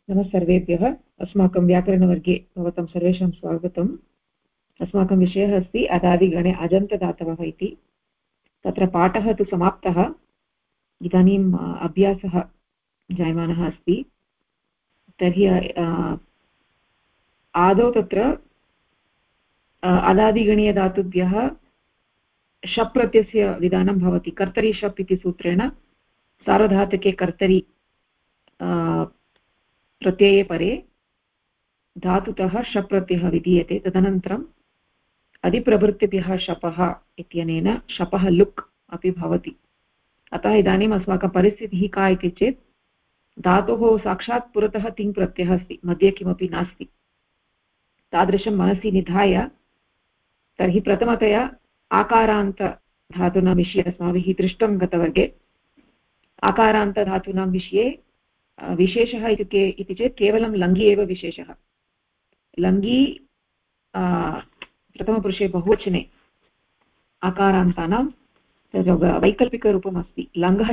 नमः सर्वेभ्यः। अस्माकं व्याकरणवर्गे भवतां सर्वेषां स्वागतम्। अस्माकं विषयः अस्ति अदादिगणे अजन्तदातवः इति। तत्र पाठः तु समाप्तः, इदानीम् अभ्यासः जायमानः अस्ति। तर्हि आदौ तत्र अदादिगणीयधातुभ्यः शप् प्रत्ययस्य विधानं भवति। कर्तरि शप् इति सूत्रेण सार्वधातुके कर्तरि प्रत्यये परे धातुतः शप् प्रत्ययः विधीयते। तदनन्तरम् अधिप्रभृतिभ्यः शपः इत्यनेन शपः लुक् अपि भवति। अतः इदानीम् अस्माकं परिस्थितिः का इति चेत् धातोः साक्षात् पुरतः तिङ् प्रत्ययः अस्ति, मध्ये किमपि नास्ति। तादृशं मनसि निधाय तर्हि प्रथमतया आकारान्तधातूनां विषये अस्माभिः दृष्टं गतवर्गे। आकारान्तधातूनां विषये विशेषः इति चेत् केवलं लङ्घि एव विशेषः। लङ्घि प्रथमपुरुषे बहुवचने आकारान्तानां वैकल्पिकरूपम् अस्ति। लङ्घः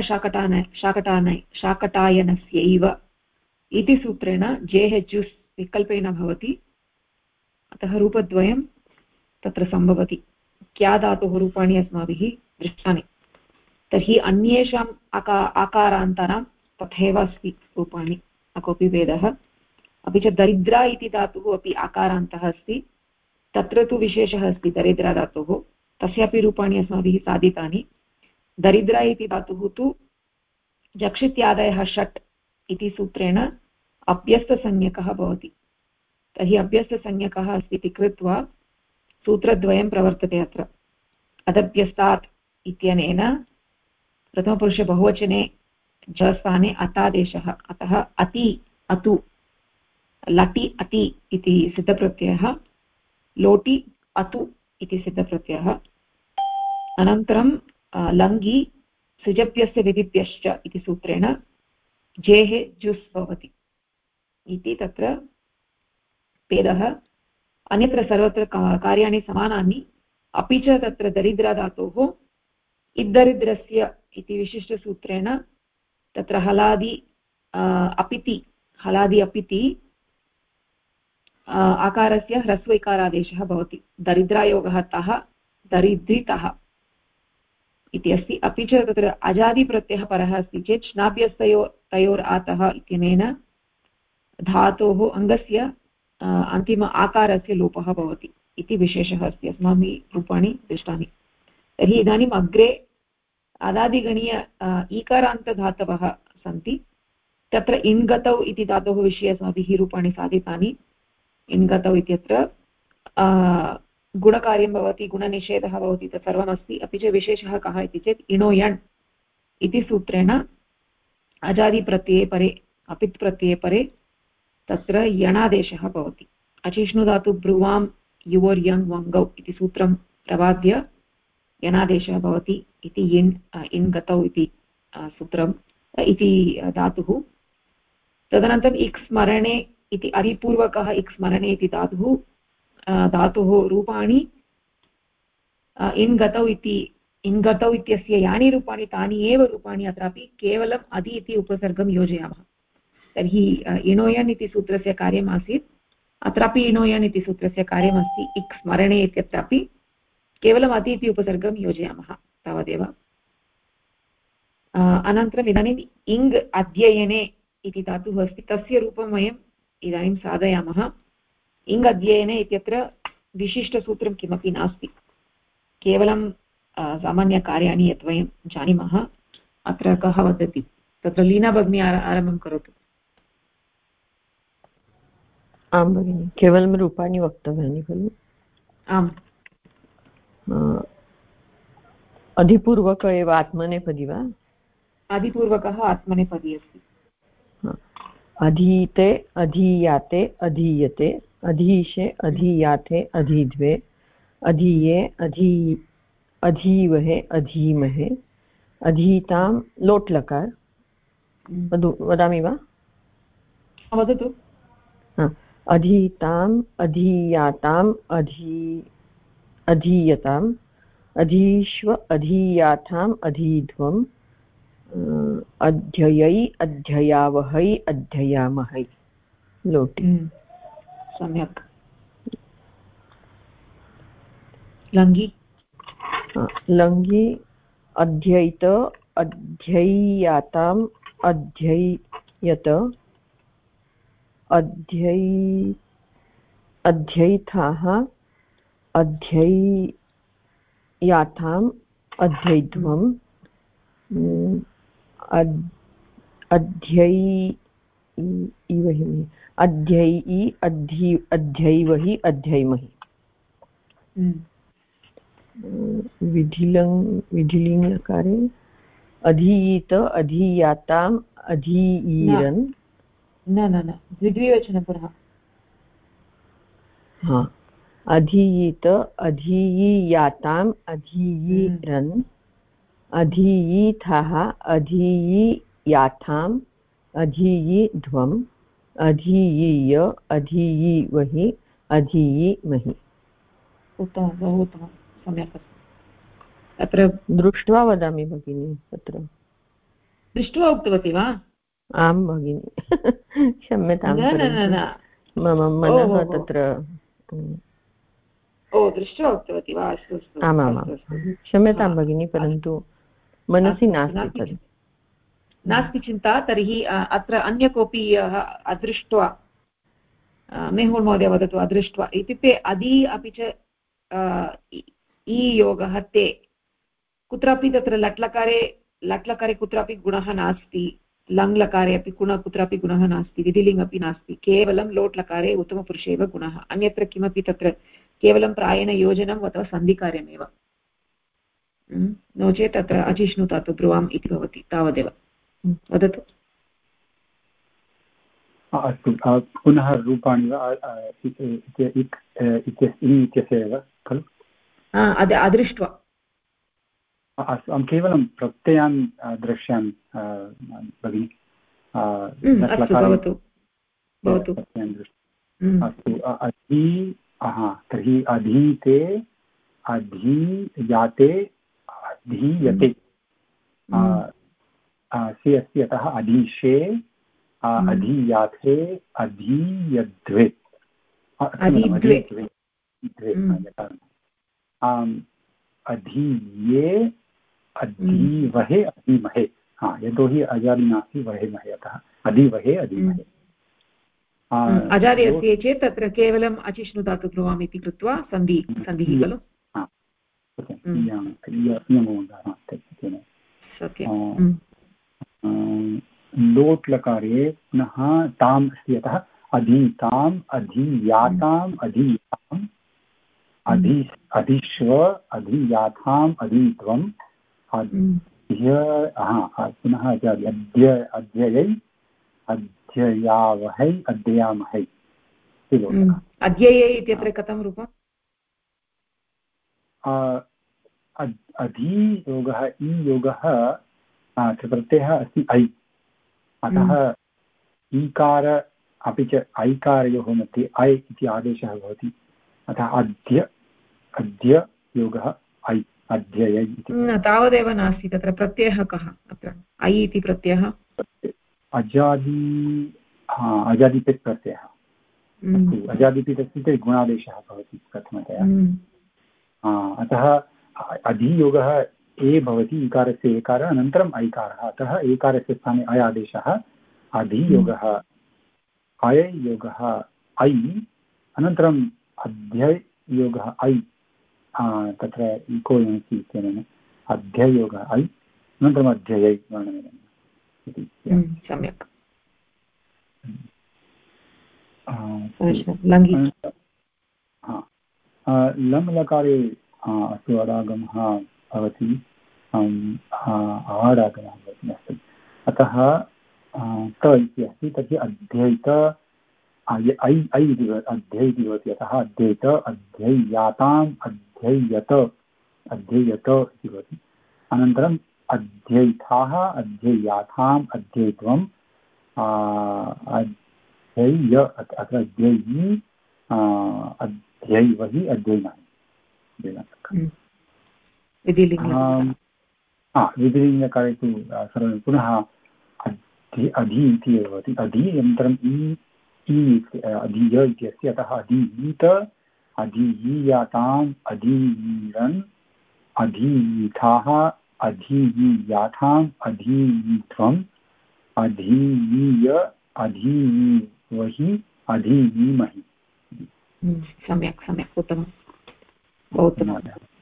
शाकटायनस्यैव इति सूत्रेण जेः जुस् विकल्पेन भवति। अतः रूपद्वयं तत्र सम्भवति। क्या धातोः रूपाणि अस्माभिः दृष्टानि। तर्हि अन्येषाम् आकारान्तानां तथैव अस्ति रूपाणि, न कोऽपि भेदः। अपि च दरिद्रा इति धातुः अपि आकारान्तः अस्ति। तत्र तु विशेषः अस्ति दरिद्रा धातुः, तस्यापि रूपाणि अस्माभिः साधितानि। दरिद्रा इति धातुः तु जक्षित्यादयः षट् इति सूत्रेण अभ्यस्तसंज्ञकः भवति। तर्हि अभ्यस्तसंज्ञकः अस्ति इति कृत्वा सूत्रद्वयं प्रवर्तते अत्र। अदभ्यस्तात् इत्यनेन प्रथमपुरुषे बहुवचने जस्थाने अतादेशः, अतः अति अतु लटि अति इति सिद्धप्रत्ययः, लोटि अतु इति सिद्धप्रत्ययः। अनन्तरं लङ्घि सृजभ्यस्य विधिभ्यश्च इति सूत्रेण जेः जुस् भवति इति तत्र भेदः। अन्यत्र सर्वत्र कार्याणि समानानि। अपि च तत्र दरिद्रधातोः इद्दरिद्रस्य इति विशिष्टसूत्रेण तत्र हलादि अपिति आकारस्य ह्रस्वैकारादेशः भवति। दरिद्रायोगः तः दरिद्रितः इति अस्ति। अपि च तत्र अजादिप्रत्ययः परः अस्ति चेत् श्नाभ्यस्तयोर् आतः इत्यनेन धातोः अङ्गस्य अन्तिम आकारस्य लोपः भवति इति विशेषः अस्ति। अस्माभिः रूपाणि दृष्टानि। तर्हि इदानीम् अग्रे अदादिगणीय ईकारान्तधातवः सन्ति। तत्र इङ्गतौ इति धातोः विषये अस्माभिः रूपाणि साधितानि। इङ्गतौ इत्यत्र गुणकार्यं भवति, गुणनिषेधः भवति, तत् सर्वमस्ति। अपि च विशेषः कः इति चेत् इणो यण् इति सूत्रेण अजादिप्रत्यये परे अपित् प्रत्यये परे तत्र यणादेशः भवति। अचिष्णुधातु ब्रुवां युवर् यङ् वङ्गौ इति सूत्रं प्रवाद्य यणादेशः भवति इति इङ्गतौ इति सूत्रम् इति धातुः। तदनन्तरम् इक् स्मरणे इति अरिपूर्वकः इक् स्मरणे इति धातुः रूपाणि इङ्गतौ इत्यस्य यानि रूपाणि तानि एव रूपाणि अत्रापि केवलम् अदि इति उपसर्गं योजयामः। तर्हि इणोयन् इति सूत्रस्य कार्यमासीत्, अत्रापि इणोयन् इति सूत्रस्य कार्यमस्ति। इक् स्मरणे इत्यत्रापि केवलम् अति इति उपसर्गं योजयामः, तावदेव। अनन्तरम् इदानीम् इङ् अध्ययने इति धातुः अस्ति, तस्य रूपं वयम् इदानीं साधयामः। इङ् अध्ययने इत्यत्र विशिष्टसूत्रं किमपि नास्ति, केवलं सामान्यकार्याणि यत् वयं जानीमः। अत्र कः वदति? तत्र लीना भगिनी आरम्भं करोतु। आं भगिनि, केवलं रूपाणि वक्तव्यानि खलु? आम्। अधिपूर्वक एव आत्मनेपदी वा? अधिपूर्वकः आत्मनेपदी अस्ति। अधीते अधीयाते अधीयते अधीशे अधीयाते अधीद्वे अधीये अधीवहे अधीमहे अधीतां लोट्लकार वदामि वा? वदतु। अधीताम् अधीयाताम् अधीयताम् अधीष्व अधीयाथाम् अधीध्वम् अध्ययै अध्ययावहै अध्ययामहै। लोटि। सम्यक्। लङ्घि। लङ्घि अध्ययित अध्यय्याताम् अध्यय्यत अध्ययिताः अध्यय्याताम् अध्ययित्वम् अध्ययी अध्यैवहि अध्यैमहि। विधिलिङ्गकारे अधीयित अधीयाताम् अधीयीरन्। न द्विद्विवचनं पुनः। अधीयित अधीयीयाताम् अधीयीरन् अधीयीथः अधीयीयाथाम् अधीयीध्वम् अधीयीय अधीयीवहि अधीयीमहि। उत्तमं, बहु उत्तमं, सम्यक् अस्ति। तत्र दृष्ट्वा वदामि भगिनि। तत्र दृष्ट्वा उक्तवती वा? आं भगिनि। क्षम्यतां, मम मनः तत्र। दृष्ट्वा उक्तवती वा? अस्तु अस्तु, आमामां क्षम्यतां भगिनि, परन्तु मनसि नास्ति चिन्ता। तर्हि अत्र अन्य कोऽपि अदृष्ट्वा, मेहुल् महोदय वदतु। अदृष्ट्वा इत्युक्ते अदि अपि च इ योगः ते, कुत्रापि तत्र लट्लकारे कुत्रापि गुणः नास्ति, लङ्लकारे अपि कुत्रापि गुणः नास्ति, विधिलिङ्ग् अपि नास्ति, केवलं लोट् लकारे उत्तमपुरुषे एव गुणः। अन्यत्र किमपि तत्र केवलं प्रायेण योजनम् अथवा सन्धिकार्यमेव, नो चेत् तत्र अचिष्णुतातु ब्रुवाम् इति भवति, तावदेव। वदतु। अस्तु, पुनः रूपाणि वा इत्यस्य एव खलु? अदृष्ट्वा। अस्तु, अहं केवलं प्रत्ययान् द्रक्ष्यामि भगिनि। अस्तु, तर्हि अधीते अधीयाते अधीयते सि अस्ति, अतः अधीशे अधीयाथे अधीयद्वे अधीये अधीवहे अधीमहे। यतोहि अजादि नास्ति, वहे महे, अतः अधीवहे अधीमहे। अजादि अस्ति चेत् तत्र केवलम् अचिष्णुधातु ब्रुवाम् इति कृत्वा सन्धिः खलु। लोट् लकारे पुनः ताम् अस्ति, अतः अधीताम् अधीयाताम् अधीताम् अधीश्व अधीयाथाम् अधीत्वम् पुनः अध्ययै अध्ययावहै अध्ययामहै। अध्यये इत्यत्र कथं रूपम्? अधीयोगः ईयोगः प्रत्ययः अस्ति ऐ, अतः ईकार अपि च ऐकारयोः मध्ये ऐ इति आदेशः भवति, अतः अद्य योगः ऐ अध्ययै इति। तावदेव नास्ति, तत्र प्रत्ययः कः? अत्र ऐ इति प्रत्ययः अजादिपित् प्रत्ययः। अजादिपित् अस्ति चेत् गुणादेशः भवति प्रथमतया। अतः अधियोगः ए भवति, इकारस्य एकारः अनन्तरम् ऐकारः, अतः एकारस्य स्थाने अय आदेशः। अधियोगः अययोगः ऐ अनन्तरम् अध्ययोगः ऐ, तत्र इको यणसि इत्यनेन अध्ययोगः ऐ अनन्तरम् अध्ययै वर्णनेन इति। सम्यक्। लङ् लकारे अस्तु अडागमः भवति, आडागमः भवति, अस्तु। अतः क इति अस्ति, तर्हि अध्ययित ऐ इति अध्यय इति भवति, अतः अध्ययित अध्यय्याताम् अध्यय्यत अध्यय्यत इति भवति। अनन्तरम् अध्ययिताः अध्यय्याथाम् अध्ययित्वम् अध्यय्य, अत्र अध्ययी अध्ययैवहि अध्ययनानि। विधिलिङ्गकारे तु सर्वं पुनः अधि इति एव भवति। अधि अनन्तरम् इ अधीय इत्यस्य अतः अधीयीत अधीयीयाताम् अधीयीरन् अधीयीथाः अधीयीयाथाम् अधीयीध्वम् अधीयीय अधीयीवहि अधीयीमहि। सम्यक् सम्यक्, उत्तमं, बहु उत्तमं।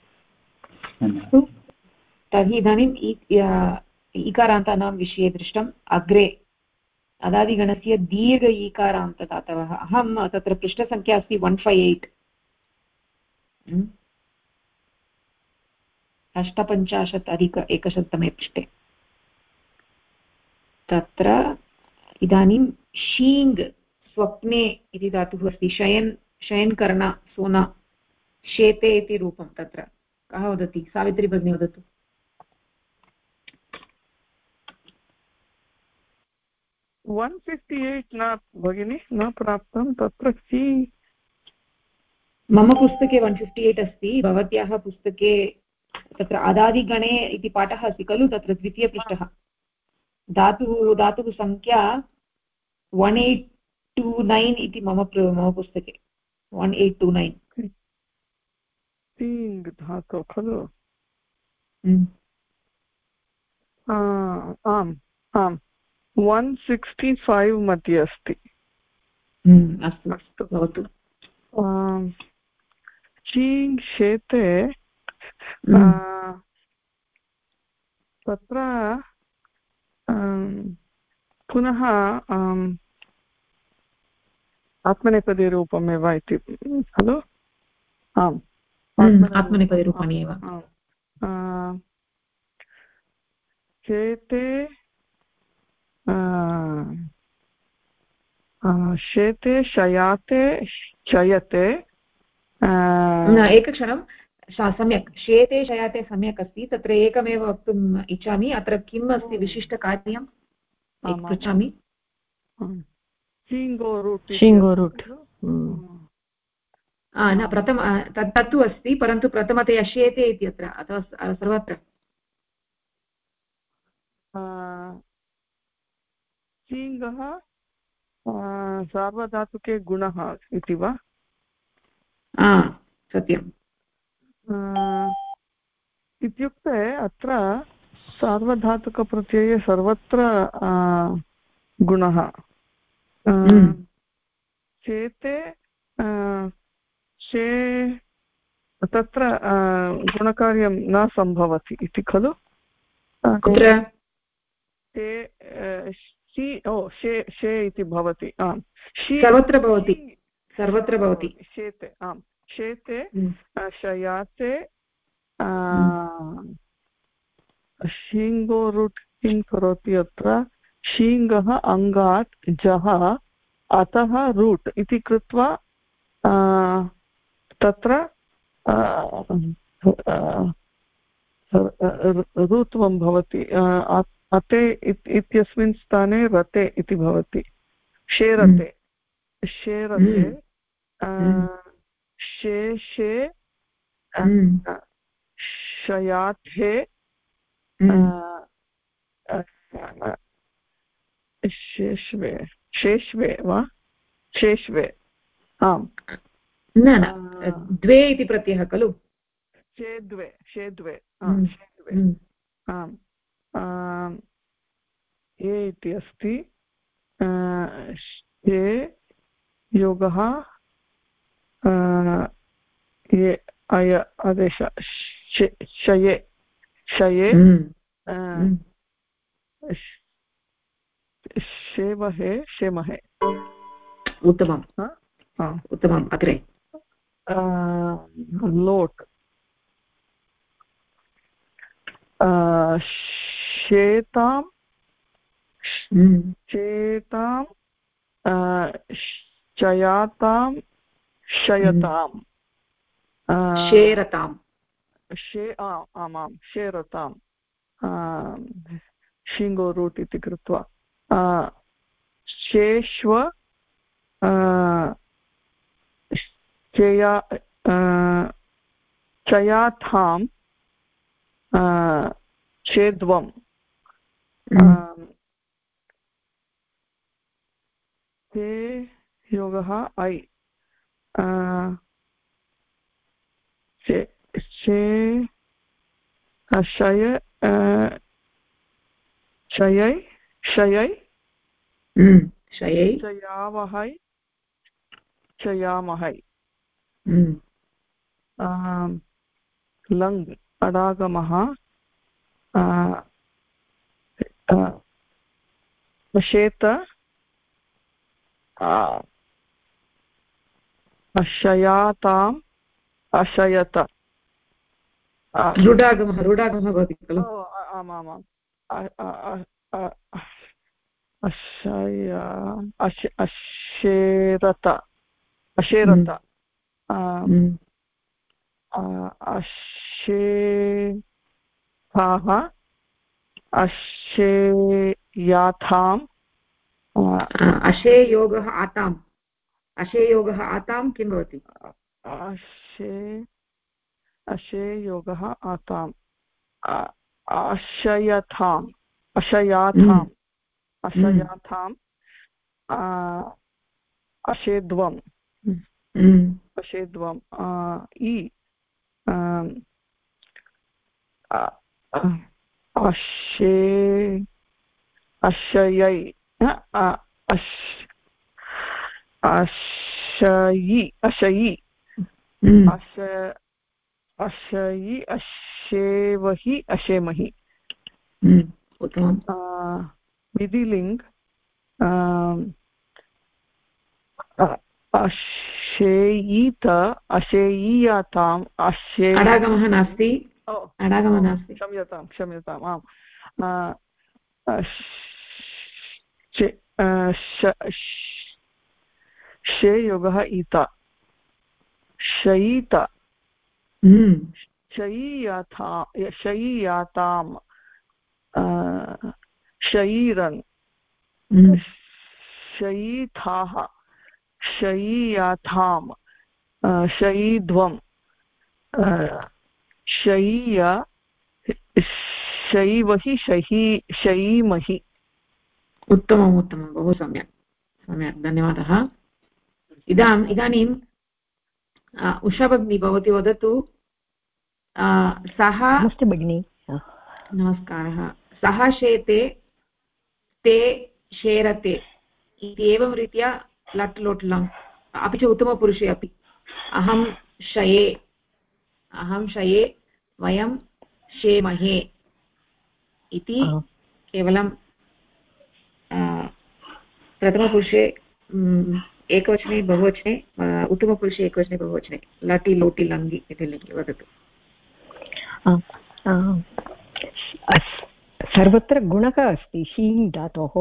तर्हि इदानीम् ईकारान्तानां विषये दृष्टम्। अग्रे अदादिगणस्य दीर्घ ईकारान्तदातवः। अहं तत्र पृष्ठसङ्ख्या अस्ति 158, 58+100 पृष्ठे। तत्र इदानीं शीङ् स्वप्ने इति धातुः अस्ति। शयनकर्ण सोना शेते इति रूपं। तत्र कः वदति? सावित्री भगिनी वदतु। वन् 158 न भगिनि, न प्राप्तं। तत्र मम पुस्तके 158 अस्ति, भवत्याः पुस्तके तत्र अदादिगणे इति पाठः अस्ति खलु, तत्र द्वितीयपृष्ठः। धातुः संख्या 1829 इति मम पुस्तके 1829 धातु खलु। आम् आम्, 165 मध्ये अस्ति। अस्तु अस्तु, भवतु। चीङ् शेते तत्र पुनः आत्मनेपदीरूपमेव इति खलु। आम्, आत्मनेपदीरूपाणि एव। शेते शेते शयाते शयते। एकक्षणं, सम्यक्, शेते शयाते सम्यक् अस्ति। तत्र एकमेव वक्तुम् इच्छामि, अत्र किम् अस्ति विशिष्टकार्यं पृच्छामि। शिङ्गोरुट् न, तत्तु अस्ति, परन्तु प्रथमतया शेते इत्यत्र अथवा सर्वत्र शिङ्गः सार्वधातुके गुणः इति वा? सत्यम्। इत्युक्ते अत्र सार्वधातुकप्रत्यये सर्वत्र गुणः। चेते शे तत्र गुणकार्यं न सम्भवति इति खलु। शे इति भवति। आम्, सर्वत्र भवति, सर्वत्र भवति। शेते, आम्, शेते शयाते शीङ्गोरुट् किं करोति अत्र? शीङ्गः अङ्गात् जः अतः रूट् इति कृत्वा तत्र ऋत्वं भवति। अते इत्यस्मिन् स्थाने रते इति भवति। शेरते शेरते शेषे शयाथे शेष्वे शेष्वे वा? शेष्वे, आम्। न द्वे इति प्रत्ययः खलु। शेद्वे शेद्वे आम्। ये इति अस्ति। ये योगः ये अय आदेश शये शये शेमहे शेमहे। उत्तमम्, उत्तमम्। अग्रे लोट् शेतां शेतां शयातां शयतां शेरतां आमां शेरतां शिङ्गोरुट् इति कृत्वा शेष्व चयाथां छेद्वं ते योगः ऐ शय शयै शयै शयै शयावहै शयामहै लङ् अडागमः शेत अशयाताम् अशयत रुडागमः भवति खलु आमामाम् अशेरत अशेथाः अशेयाथाम् अशेयोगः आताम् अशेयोगः आतां किं भवति अशेयोगः आताम् अशयाथाम् अशयाथाम् अशेद्वम् अशेद्वम् अशयै अशयि अशयि अशयि अशेवहि अशेमहि विधिलिङ्ग् अशेयीत अशेयीयाताम् अडागमः नास्ति क्षम्यताम् आम् शेयोगः ईत शयीत शयीयाताम् शयीरन् शयीथाः शयीयाथाम् शयीध्वम् शयीय शैवहि शयीमहि उत्तमम् बहु सम्यक् धन्यवादः इदानीं उषा भगिनी भवती वदतु सः नमस्ते भगिनी नमस्कारः सः शेते ते शेरते इति एवं रीत्या लट् लोट् लङ् अपि च उत्तमपुरुषे अपि अहं शये वयं शेमहे इति केवलं प्रथमपुरुषे एकवचने बहुवचने उत्तमपुरुषे एकवचने बहुवचने लटि लोटि लङ्गि इति वदतु सर्वत्र गुणः अस्ति शीङ् धातोः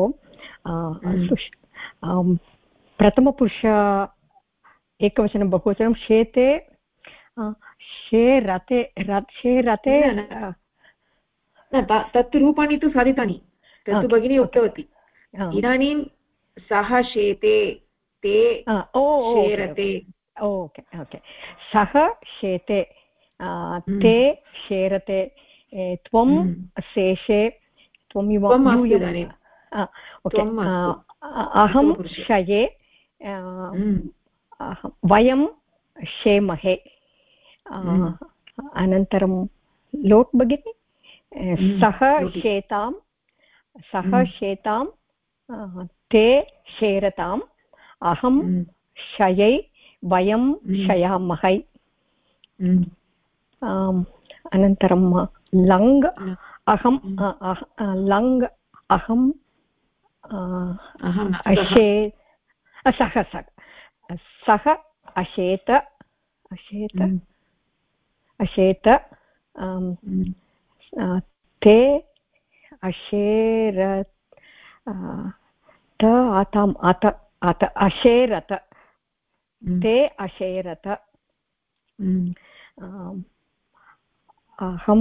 प्रथमपुरुष एकवचनं बहुवचनं शेते शेरते तत् रूपाणि तु साधितानि तत्तु भगिनी उक्तवती इदानीं सः शेते ते शेरते ओके सः शेते ते शेरते त्वं शेषे अहं शये वयं शेमहे अनन्तरं लोट् भगिनि सः शेतां ते शेरताम् अहं शयै वयं शयामहै अनन्तरं लङ् अहं सः अशेत ते अशेरत आताम् अत अशेरत ते अशेरत अहम्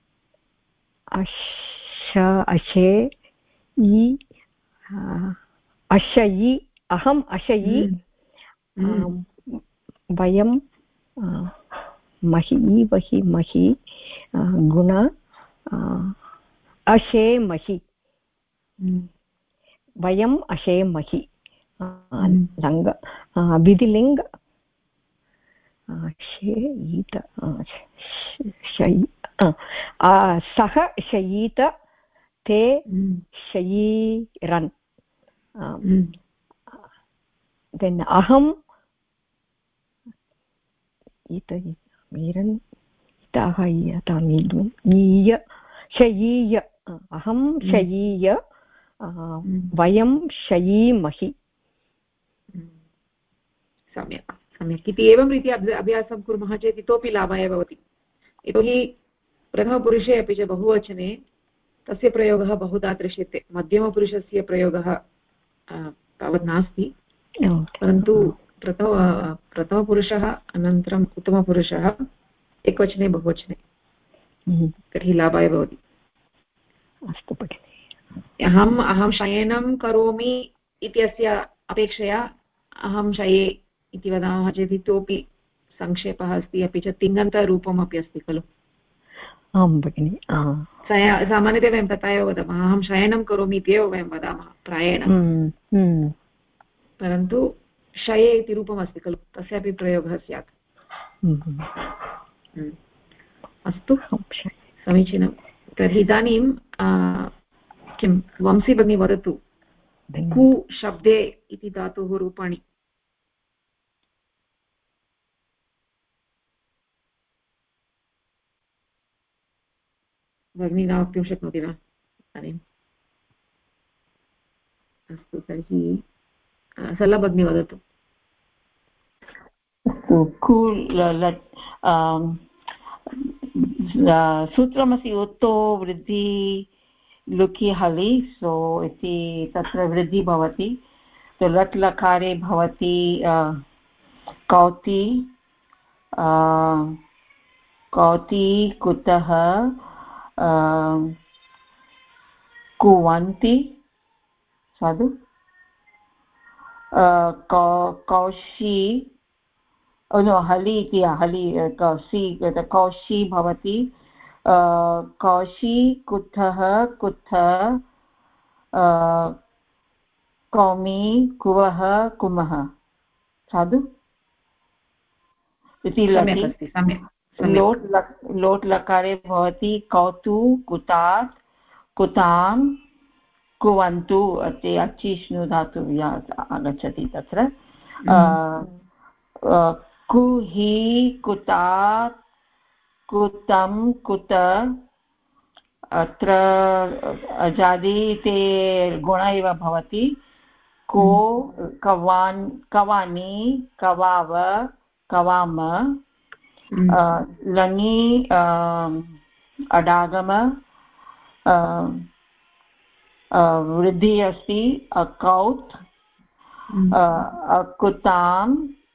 अशयि अहम् अशयि वयं महि वहि महि गुण अशेमहि वयम् अशेमहि लङ्ग विधिलिङ्ग शयीत सः शयीत ते शयीरन् देन् अहम् शयीय अहं शयीय वयं शयीमहि सम्यक् सम्यक् इति एवं रीत्या अभ्यासं कुर्मः चेत् इतोपि लाभाय भवति यतोहि प्रथमपुरुषे अपि च बहुवचने तस्य प्रयोगः बहुधा दृश्यते मध्यमपुरुषस्य प्रयोगः तावत् नास्ति परन्तु प्रथमपुरुषः अनन्तरम् उत्तमपुरुषः एकवचने बहुवचने तर्हि लाभाय भवति अस्तु भगिनि अहं शयनं करोमि इत्यस्य अपेक्षया अहं शये इति वदामः चेत् इतोपि संक्षेपः अस्ति अपि च तिङन्तरूपम् अपि अस्ति खलु आं भगिनि सामान्यतया वयं तथा एव वदामः अहं शयनं करोमि इत्येव वयं वदामः प्रायेण परन्तु शये इति रूपमस्ति खलु तस्यापि प्रयोगः स्यात् अस्तु समीचीनं तर्हि इदानीं किं वंशी भगिनी वदतु कु शब्दे इति धातोः रूपाणि भगिनी न वक्तुं शक्नोति वा इदानीम् अस्तु तर्हि सरला भगिनी वदतु सूत्रमस्ति उत्तो वृद्धि लुकि हलि सो इति तत्र वृद्धि भवति तो लट् लकारे भवति कौति कौति कुतः कुवन्ति साधु कौशी नो हलि इति हलि कौशी भवति कौशी कुतः कुथ कौमि कुवः कुमः साधु इति लोट् लकारे भवति कौतु कुतात् कुतां कुवन्तु अति अचिष्णु धातु आगच्छति तत्र कुहि कुतात् कुतं कुत अत्र अजादि ते गुण एव भवति को कवान् कवानि कवाव कवाम लङि अडागम वृद्धि अस्ति अकौत् अकुताम्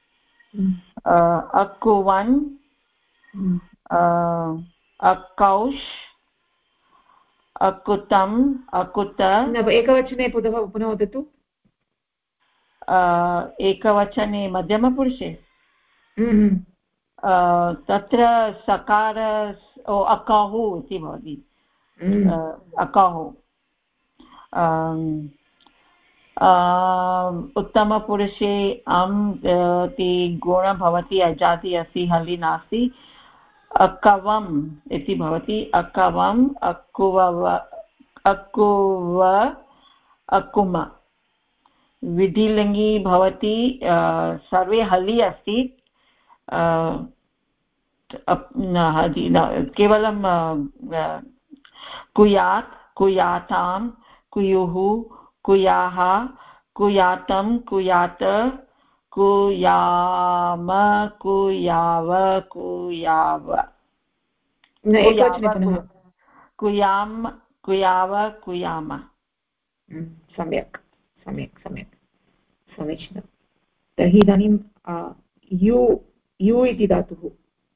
अकुवन् अकौश् अकुतम् अकुत एकवचने पुनः वदतु एकवचने मध्यमपुरुषे तत्र सकार अकहु इति भवति अकहु उत्तमपुरुषे इति गुण भवति अजाति अस्ति हलि नास्ति अकवम् इति भवति अकवम् अकुवव अकुव अकुम विधिलिङ्गि भवति सर्वे हलि अस्ति केवलं कुयात् कुयातां कुयुः कुयाः कुयातं कुयात कुयाम कुयाव कुयाव कुयाम कुयाव कुयाम सम्यक् सम्यक् सम्यक् समीचीनं तर्हि इदानीं यु इति धातुः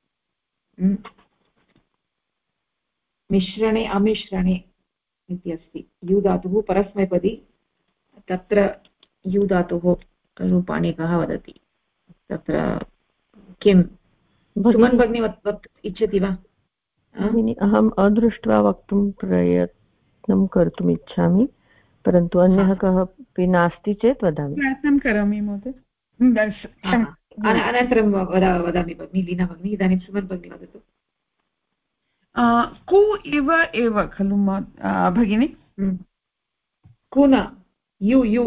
मिश्रणे अमिश्रणे इति अस्ति यु धातुः परस्मैपदी तत्र यु धातुः रूपाणि कः वदति तत्र किं सुमन् भगिनी इच्छति वा अहम् अदृष्ट्वा वक्तुं प्रयत्नं कर्तुम् इच्छामि परन्तु अन्यः कः अपि नास्ति चेत् वदामि। प्रयत्नं करोमि महोदय। अनन्तरं वदामि भगिनि लीना भगिनी। इदानीं सुमन् भगिनी वदतु। कु इव एव खलु भगिनि? कु न यु यु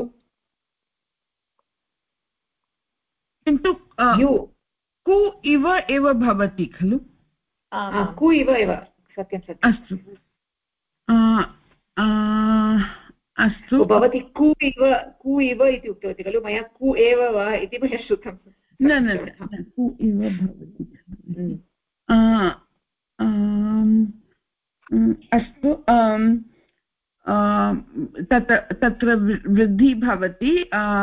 किन्तु कु इव एव भवति खलु? कु इव एव सत्यं सत्यम्। अस्तु अस्तु भवती कु इव इति उक्तवती खलु। मया कु एव वा इति मया श्रुतं। न न कु इव भवति। अस्तु तत्र वृद्धिः भवति।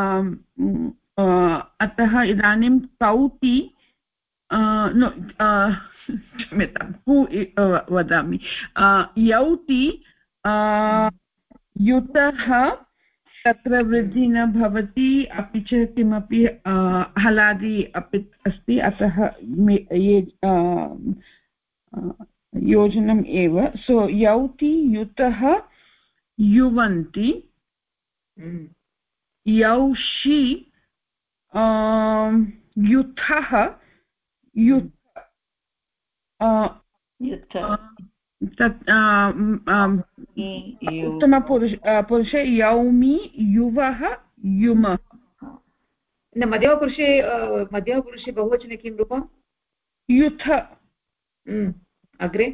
अतः इदानीं कौति क्षम्यतां कु वदामि यौति युतः तत्र वृद्धिः न भवति। अपि च किमपि हलादि अपि अस्ति अतः योजनम् एव। सो यौति युतः युवन्ति यौषि युथः उत्तमपुरुषे यौमि युवः युमः। मध्यमपुरुषे बहुवचने किं रूपं? युथ। अग्रे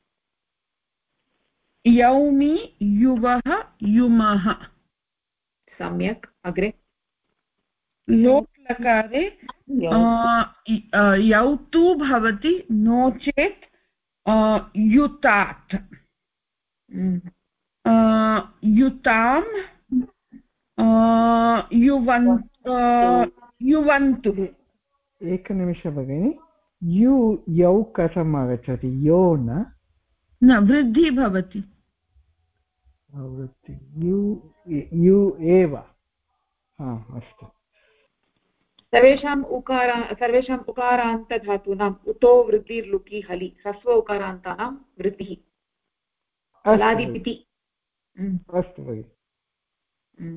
यौमि युवः युमः। सम्यक्। अग्रे लोट् लकारे यौतु भवति नो चेत् युतात्। युतां युवन्तु। एकनिमिषं भगिनि। यौ कथम् आगच्छति? यो न वृद्धिः भवति। यु एव। अस्तु। सर्वेषाम् उकारान्तधातूनाम् उतो वृद्धिर्लुकि हलि ह्रस्व उकारान्तानां वृद्धिः हलादिपिति। अस्तु भगिनि।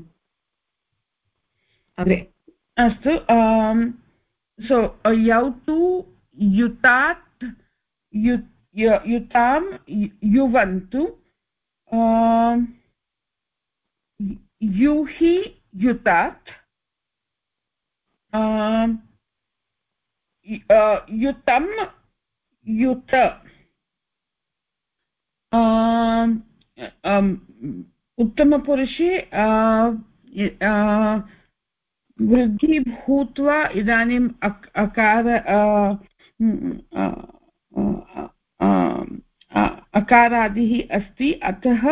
अग्रे अस्तु। सो यौतु युतात् युतां युवन्तु युहि युतात् युतं युत। उत्तमपुरुषे वृद्धि भूत्वा इदानीम् अकारादिः अस्ति। अतः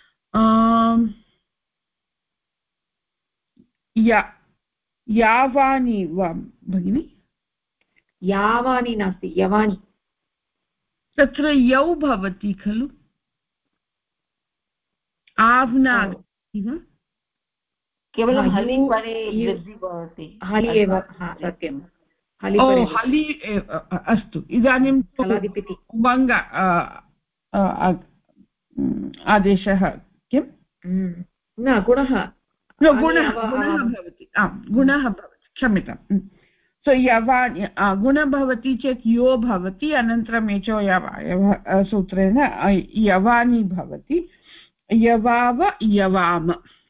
यावानि वा भगिनि? यावानि नास्ति, यवानि। तत्र यौ भवति खलु? आव्ना वा? केवलं हलि परे वृद्धिः भवति। हलि एव। सत्यं हलि एव। अस्तु। इदानीं वङ्ग आदेशः किं? न गुणः भवति। गुणः भवति। क्षम्यताम्। सो यवानि गुणः भवति चेत् यो भवति। अनन्तरं एचो यव सूत्रेण यवानि भवति। यवाव यवाम।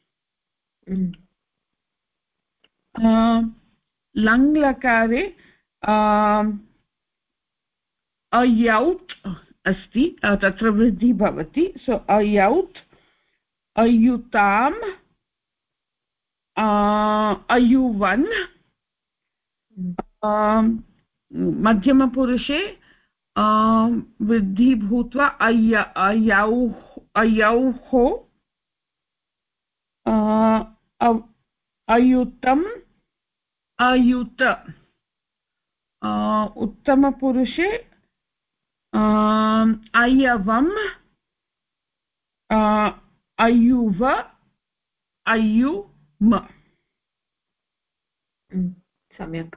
लङ्लकारे अयौत् अस्ति। तत्र वृद्धिः भवति। सो अयौत् अयुताम् अयुवन्। मध्यमपुरुषे वृद्धि भूत्वा अयौः अयुतम् अयुत। उत्तमपुरुषे अयवम् अयुव अयुम। सम्यक्।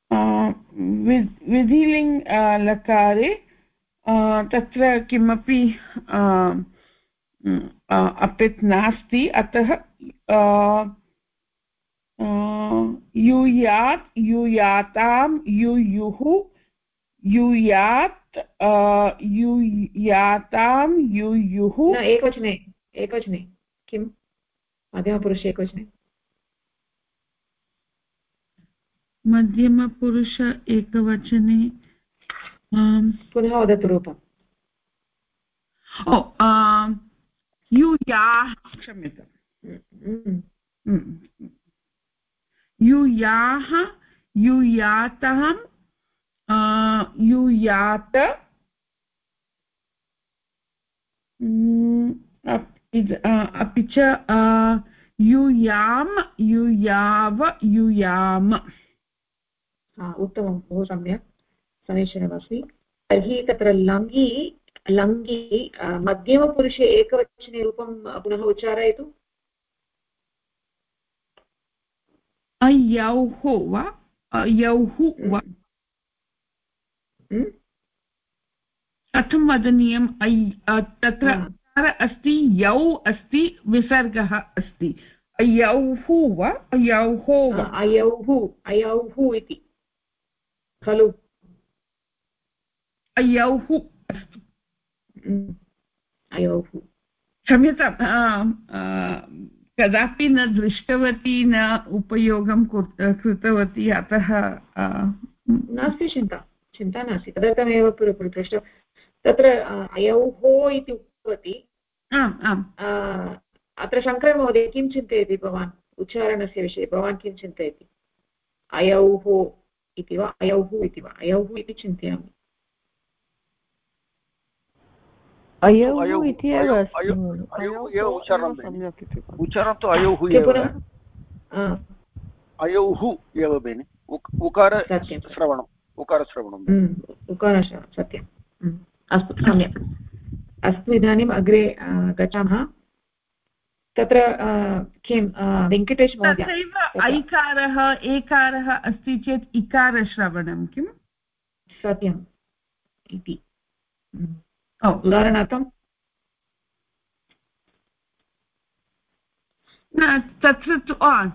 विधिलिङ्ग् लकारे तत्र किमपि अपित् नास्ति अतः यूयात् यूयातां यूयुः यूयात् यूयातां यूयुः एकवचने किं मध्यमपुरुषे एकवचने मध्यमपुरुष एकवचने पुनः वदतु रूपम् यूयाः क्षम्यताम् यूयाः यूयातां यूयात अपि च यूयां यूयाव यूयाम। उत्तमं बहु सम्यक् समीचीनमस्ति। तर्हि तत्र लङ्घि मध्यमपुरुषे एकवचने रूपं पुनः उच्चारयतु। अयौः वा अयौः वा कथं वदनीयम् तत्र अस्ति यौ अस्ति विसर्गः अस्ति अयौः वा अयौः वा अयौः इति खलु अयौः अस्तु अयौः क्षम्यतां कदापि न दृष्टवती न उपयोगं कृतवती अतः नास्ति चिन्ता नास्ति तदर्थमेव पृष्ट तत्र अयौः इति उक्तवती। आम् आम् अत्र शङ्करमहोदय किं चिन्तयति भवान् उच्चारणस्य विषये भवान् किं चिन्तयति अयौः इति वा अयौः इति वा अयौः इति चिन्तयामि अयौः इति एव उच्चारणं तु अयौः एव अयौः एव बेनि उकारश्रवणं सत्यम् अस्तु सम्यक् अस्तु इदानीम् अग्रे गच्छामः तत्र किं वेङ्कटेश महोदय तथैव ऐकारः एकारः अस्ति चेत् इकारश्रवणं किम् सत्यम् इति उदाहरणार्थं तत्र तु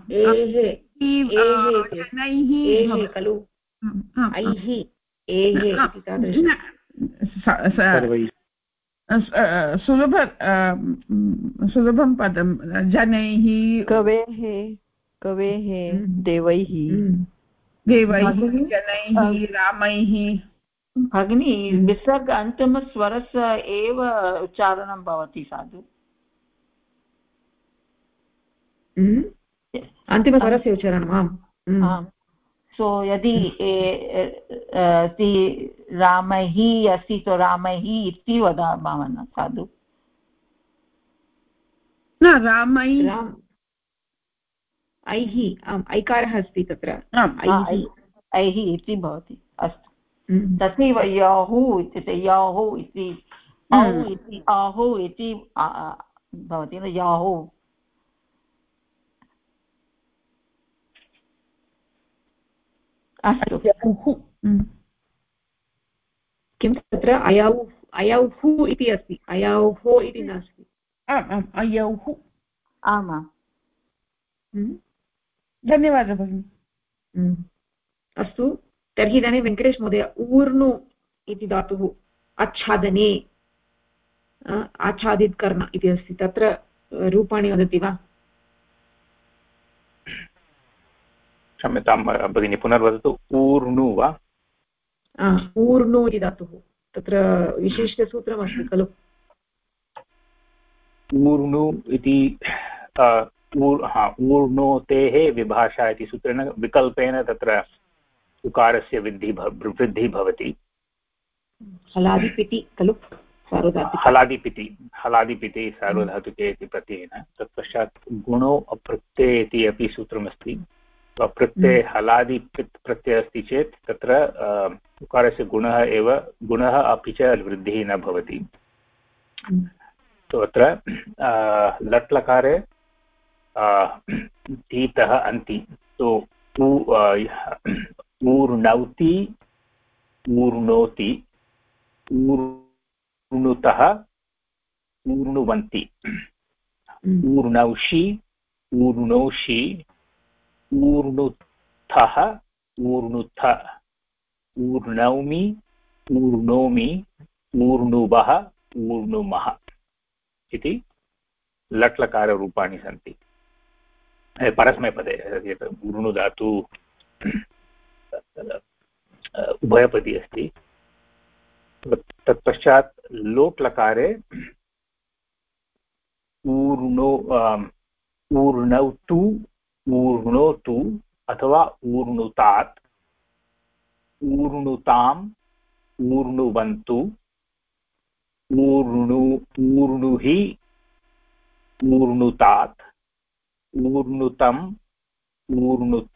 जनैः खलु ऐः सुलभं पदं जनैः कवेः देवैः जनैः रामैः भगिनी विसर्ग अन्तिमस्वरस्य एव उच्चारणं भवति साधु अन्तिमस्वरस्य उच्चारणम् आम् सो यदि रामैः अस्ति तो रामैः इति वदामः न साधु न रामैः ऐः ऐकारः अस्ति तत्र ऐः इति भवति अस्तु तथैव याहु इत्युक्ते याहु इति आहु इति भवति न याहु अस्तु किं तत्र अयौः इति अस्ति अयौः इति नास्ति आम् अयौः आमाम् धन्यवादः भगिनि अस्तु तर्हि इदानीं वेङ्कटेश महोदय ऊर्णु इति धातुः आच्छादने आच्छादित कर्ण इति अस्ति तत्र रूपाणि वदति वा क्षम्यतां भगिनी पुनर्वदतु ऊर्णु वा ऊर्णु इति धातुः तत्र विशिष्टसूत्रमस्ति खलु ऊर्णु इति ऊर्णोतेः विभाषा इति सूत्रेण विकल्पेन तत्र उकारस्य वृद्धिः भवति हलादिपिति खलु हलादिपिति सार्वधातुके इति प्रत्ययेन तत्पश्चात् गुणो अप्रत्यय इति अपि सूत्रमस्ति अप्रत्यये हलादिपित् प्रत्ययः अस्ति चेत् तत्र उकारस्य गुणः अपि च वृद्धिः न भवति तो अत्र लट्लकारे दीतः अन्ति तो ऊर्णौति ऊर्णोति ऊर्णुतः ऊर्णुवन्ति ऊर्णौषि ऊर्णोषि ऊर्णुथः ऊर्णुथ ऊर्णौमि ऊर्णोमि ऊर्णुवः ऊर्णुमः इति लट्लकाररूपाणि सन्ति परस्मैपदे यत् ऊर्णुधातु उभयपदी अस्ति तत्पश्चात् लोट् लकारे ऊर्णौतु ऊर्णोतु अथवा ऊर्णुतात् ऊर्णुताम् ऊर्णुवन्तु ऊर्णुहि ऊर्णुतात् ऊर्णुतम् ऊर्णुत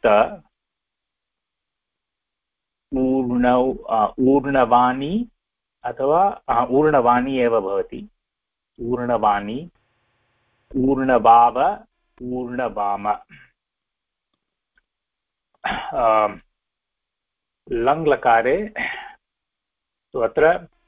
ऊर्णवाणी अथवा ऊर्णवाणी एव भवति ऊर्णवाणी ऊर्णवाव ऊर्णवाम लङ् लकारे अत्र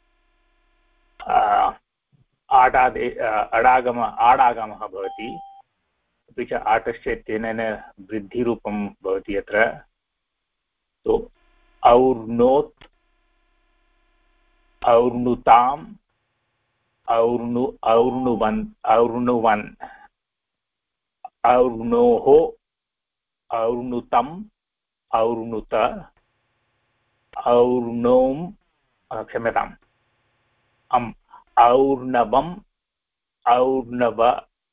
आडागमः भवति अपि च आटश्च इत्यनेन वृद्धिरूपं भवति अत्र तो और्णोत् और्णुताम् और्णुवन् और्णोः और्णुतम् और्णुत और्णोम् क्षम्यताम् और्णवम् और्णव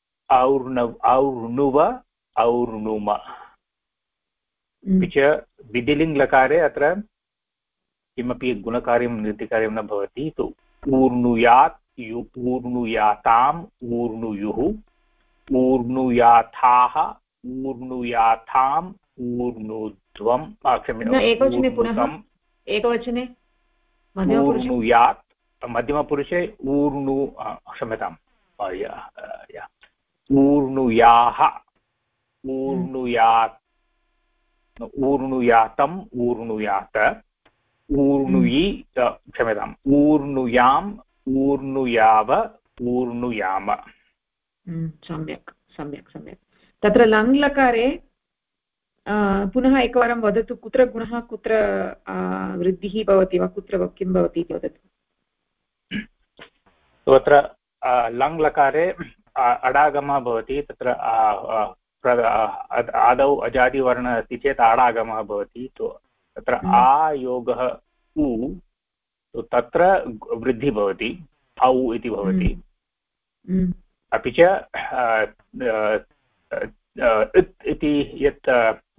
और्णुव और्णुम अपि च विधिलिङ्ग्लकारे अत्र किमपि गुणकार्यं नित्यकार्यं न भवति तु ऊर्णुयात् ऊर्णुयाताम् ऊर्णुयुः ऊर्णुयाथाः ऊर्णुयाथाम् ऊर्णुध्वम् एकवचने पुनः एकवचने ऊर्णुयात् मध्यमपुरुषे ऊर्णु क्षम्यताम् ऊर्णुयाः ऊर्णुयात् ऊर्णुयातम् ऊर्णुयात ऊर्णुयि क्षम्यताम् ऊर्णुयाम् ऊर्णुयाव ऊर्णुयाम सम्यक् सम्यक् सम्यक् तत्र लङ् लकारे पुनः एकवारं वदतु कुत्र गुणः कुत्र वृद्धिः भवति वा कुत्र किं भवति इति वदतु अत्र लङ् लकारे अडागमः भवति तत्र आदौ अजादिवर्णः अस्ति चेत् आडागमः भवति तो तत्र आयोगः उ तो तत्र वृद्धिः भवति औ इति भवति अपि च इत् इति यत्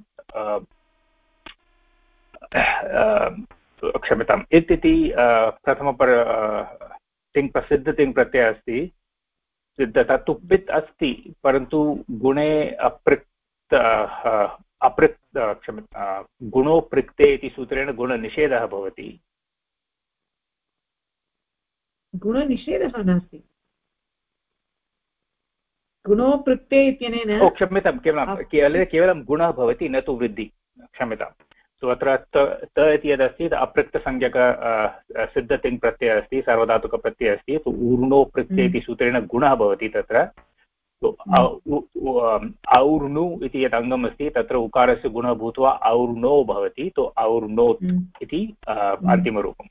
क्षम्यताम् इत् इति प्रथमपर तिङ् प्रसिद्ध तिङ् प्रत्ययः अस्ति तत्तु पित् अस्ति परन्तु गुणे गुणोपृक्ते इति सूत्रेण गुणनिषेधः भवति गुणनिषेधः नास्ति गुणोपृक्ते इत्यनेन क्षम्यतां केवलं गुणः भवति न तु वृद्धि क्षम्यतां सो अत्र त इति यदस्ति अपृक्तसंज्ञक सिद्धतिङ् प्रत्ययः अस्ति सार्वधातुकप्रत्ययः अस्ति तु ऊर्णोपृक्ते इति सूत्रेण गुणः भवति तत्र और्णु इति यत् अङ्गम् अस्ति तत्र उकारस्य गुणः भूत्वा और्णो भवति तो और्णोत् इति अन्तिमरूपम्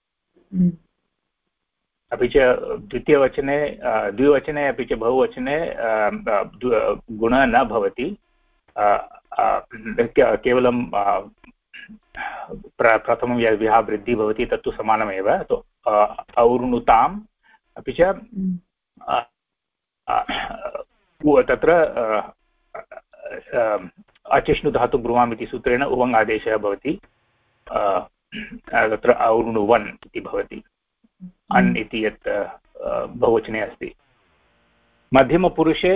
अपि च द्विवचने अपि च बहुवचने गुणः न भवति केवलं प्रथमं यद् वृद्धिः भवति तत्तु समानमेव तो और्णुताम् अपि च तत्र अचिष्णुधातु ब्रुवाम् इति सूत्रेण उवङ् आदेशः भवति तत्र और्णुवन् इति भवति अन् इति यत् बहुवचने अस्ति मध्यमपुरुषे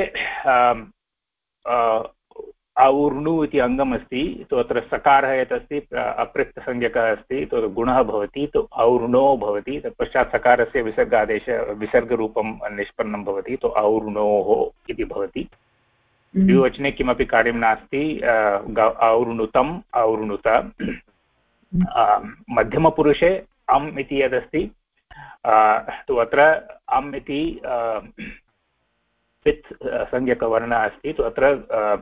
और्णु इति अङ्गम् अस्ति तो अत्र सकारः यत् अस्ति अपृक्तसंज्ञकः अस्ति तो गुणः भवति तो और्णो भवति तत्पश्चात् सकारस्य विसर्गरूपं निष्पन्नं भवति तो और्णोः इति भवति द्विवचने किमपि कार्यं नास्ति और्णुतम् और्णुत मध्यमपुरुषे अम् इति यदस्ति तु अत्र अम् इति पित् संज्ञकवर्णः अस्ति। तु अत्र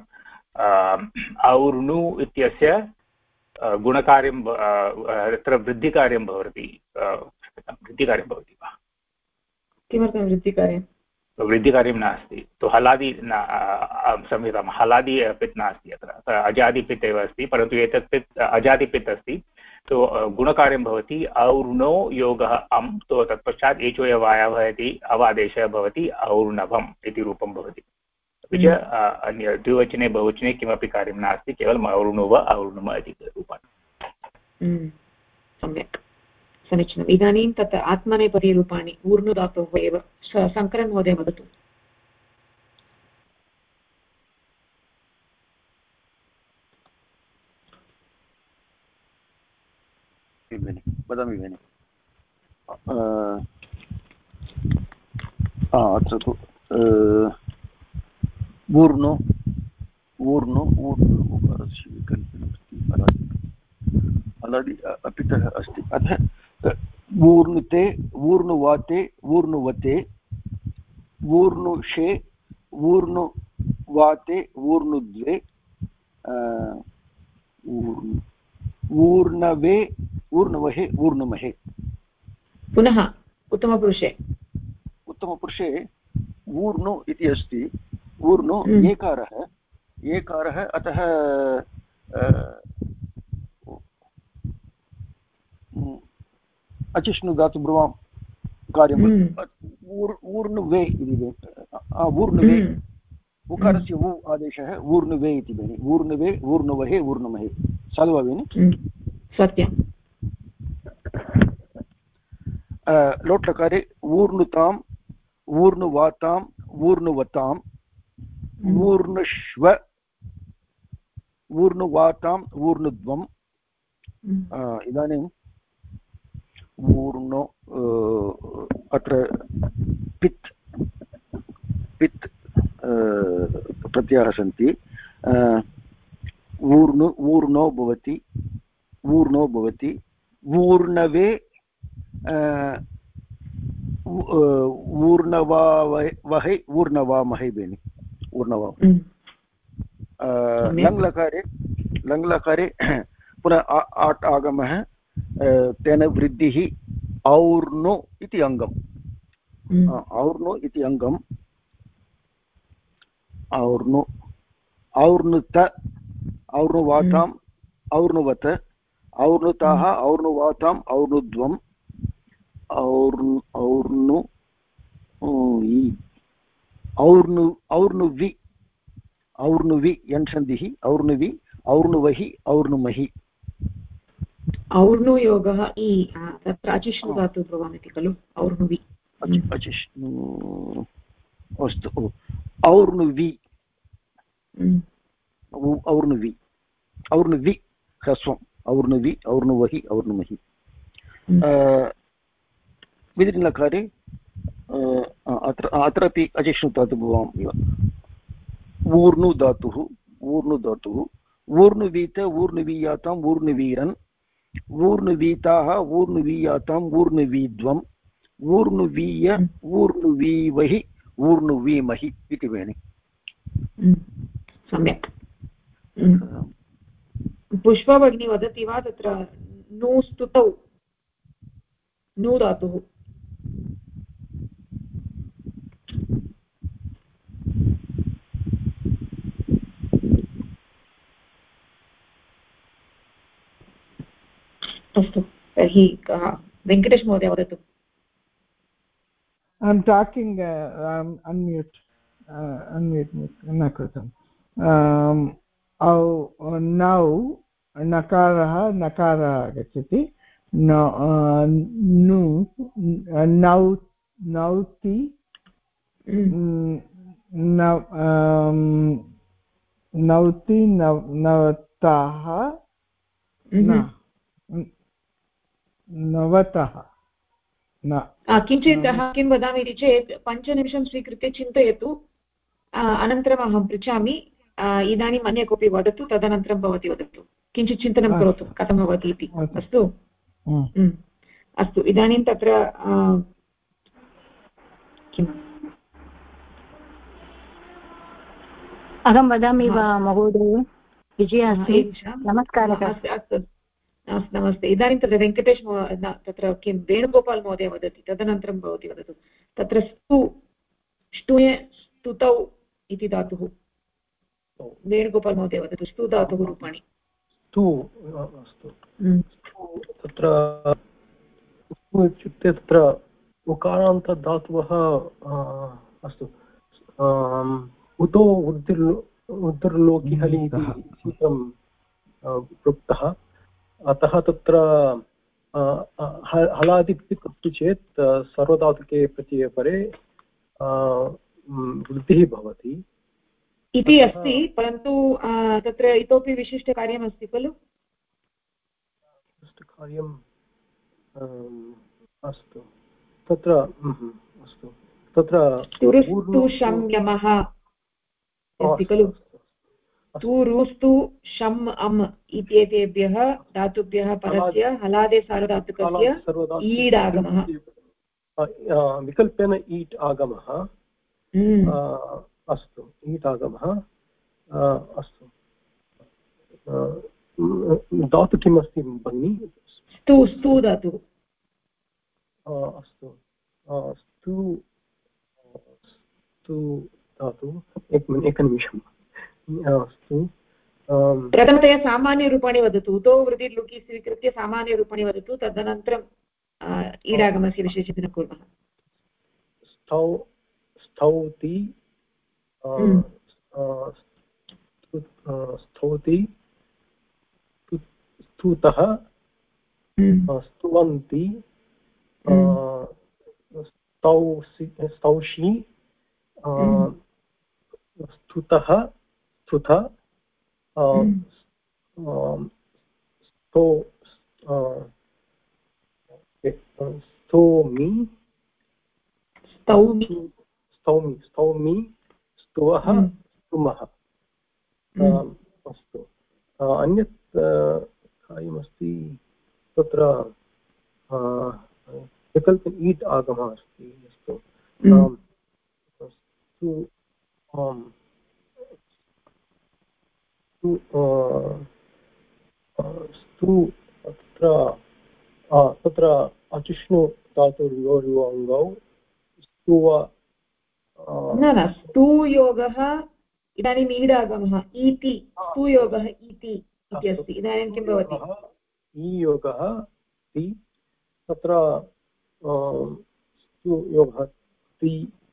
और्णु इत्यस्य गुणकार्यं अत्र वृद्धिकार्यं भवति। वृद्धिकार्यं भवति वा? किमर्थं वृद्धिकार्यं? वृद्धिकार्यं नास्ति। तु हलादि क्षम्यतां, हलादि पित् नास्ति अत्र, अजादिपित् एव अस्ति, परन्तु एतत् पित् अजादिपित् अस्ति। तो गुणकार्यं भवति और्णो योगः अम्, तो तत्पश्चात् एचोयवायवः इति अवादेशः भवति और्णवम् इति रूपं भवति। अपि च अन्य द्विवचने बहुवचने किमपि कार्यं नास्ति, केवलम् और्णुव और्णुम इति रूपाणि। सम्यक्, समीचीनम्। इदानीं तत् आत्मनेपदीरूपाणि ऊर्णुधातोः एव। शङ्करन् महोदय वदतु। वदामि भगिनि। अत्र तु ऊर्णो ऊर्णो ऊर्णोकारस्य विकल्पनमस्ति, अलादि अपितः अस्ति। अतः ऊर्णुते ऊर्णुवाते ऊर्णुवते ऊर्णुषे ऊर्णुवाते ऊर्णुद्वे ऊर्णवे ऊर्णवहे ऊर्णमहे। पुनः उत्तमपुरुषे ऊर्णु इति अस्ति। ऊर्णु एकारः अतः अचिष्णु धातु ब्रुवां कार्यम्। ऊर्णुवे इति ऊर्णुवे उकारस्य ऊ आदेशः ऊर्णुवे इति भगिनि। ऊर्णुवे ऊर्णवहे ऊर्णमहे। साधु वा भगिनि? सत्यं। लोट्लकारे ऊर्णुताम् ऊर्णुवाताम् ऊर्णुवताम् ऊर्णुष्व ऊर्णुवाताम् ऊर्णुद्वम्। इदानीम् ऊर्णो अत्र पित् प्रत्ययाः सन्ति। ऊर्णो भवति ऊर्णवे ऊर्णवावहै ऊर्णवामहै बेनि ऊर्णवा। लङ्लकारे पुनः आट् आगमः, तेन वृद्धिः और्णु इति अङ्गम्। और्णु इति अङ्गम्। और्णु और्णुत और्णुवाताम् और्णुवत और्णुताः और्णुवाताम् और्णुद्वम् और्णु और्णुवि यन्सन्धिः और्णुवि और्णुवहि और्णुमहि। और्णुयोगः इ तत्र अचिष्णु धातु भवति खलु। और्णुवि अचिष्णु अस्तु। और्णुवि और्णुवि ह्रस्वम्। और्णुवि और्णुवहि और्णुमहि। विधिलकारे अत्रापि अचिष्णु धातु भवाम् इव। ऊर्णु धातुः ऊर्णुवीत ऊर्णुवीयाताम् ऊर्णुवीरन् ऊर्णुवीताः ऊर्णुवीयाताम् ऊर्णुवीद्वम् ऊर्णुवीय ऊर्णुवीवहि ऊर्णुवीमहि इति वेणि। सम्यक्। पुष्पा भगिनी वदति वा तत्र नु स्तुतौ नु धातुः? अस्तु, तर्हि वेङ्कटेश महोदय वदतु। I'm talking, unmute न कृतं। नौ नकारः आगच्छति। नु नौति नौति नवताः नवतः न। किञ्चित् किं वदामि इति चेत् 5 निमिषं स्वीकृत्य चिन्तयतु, अनन्तरम् अहं पृच्छामि। इदानीम् अन्य कोऽपि वदतु, तदनन्तरं भवती वदतु। किञ्चित् चिन्तनं करोतु कथं भवति इति। अस्तु। अस्तु इदानीं तत्र किम् अहं वदामि वा महोदय विजया अस्मि नमस्कारः अस्तु नमस्ते इदानीं तत्र वेङ्कटेश तत्र किं वेणुगोपाल् महोदय वदति तदनन्तरं भवती वदतु तत्र स्तुतौ इति धातुः वेणुगोपाल् महोदय वदतु स्तु धातुः रूपाणि स्तु अस्तु तत्र इत्युक्ते तत्र उकारान्तधातवः अस्तु उतो उद्दर्लोकि हलि इति सूत्रं प्रोक्तः अतः तत्र हलादिपित् अस्ति चेत् सर्वधातुके प्रत्यये परे वृद्धिः भवति इति अस्ति परन्तु तत्र इतोपि विशिष्टकार्यमस्ति खलु विशिष्टकार्यम् अस्तु तत्र अस्तु तत्र संयमः अस्ति खलु तुरुस्तु शम् अम् इत्येतेभ्यः धातुभ्यः परस्य हलादे सार्वधातुकस्य ईड् आगमः विकल्पेन ईट् आगमः अस्तु ईट् आगमः अस्तु धातु किम् अस्ति भगिनि स्तु धातुः अस्तु स्तु धातु एकनिमिषम् अस्तु प्रथमतया सामान्यरूपाणि वदतु उतो वृद्धिर्लुकि स्वीकृत्य सामान्यरूपाणि वदतु तदनन्तरं ईडागमस्य विशेषचिन्तनं कुर्मः स्तौति स्तौति स्तुतः स्तुवन्ति स्तौषि स्तुतः स्तुत स्तौमि स्तुवः स्तुमः अस्तु अन्यत् कार्यमस्ति तत्र विकल्प ईट् आगमः अस्ति अस्तु तत्र अचिष्णु धातुर्योर्योऽङ्गौ स्तुव न स्तूयोगः इदानीम् ईडागमः इति स्तूयोगः इति अस्ति इदानीं किं भवति ईयोगः इति तत्र स्तूयोगः ति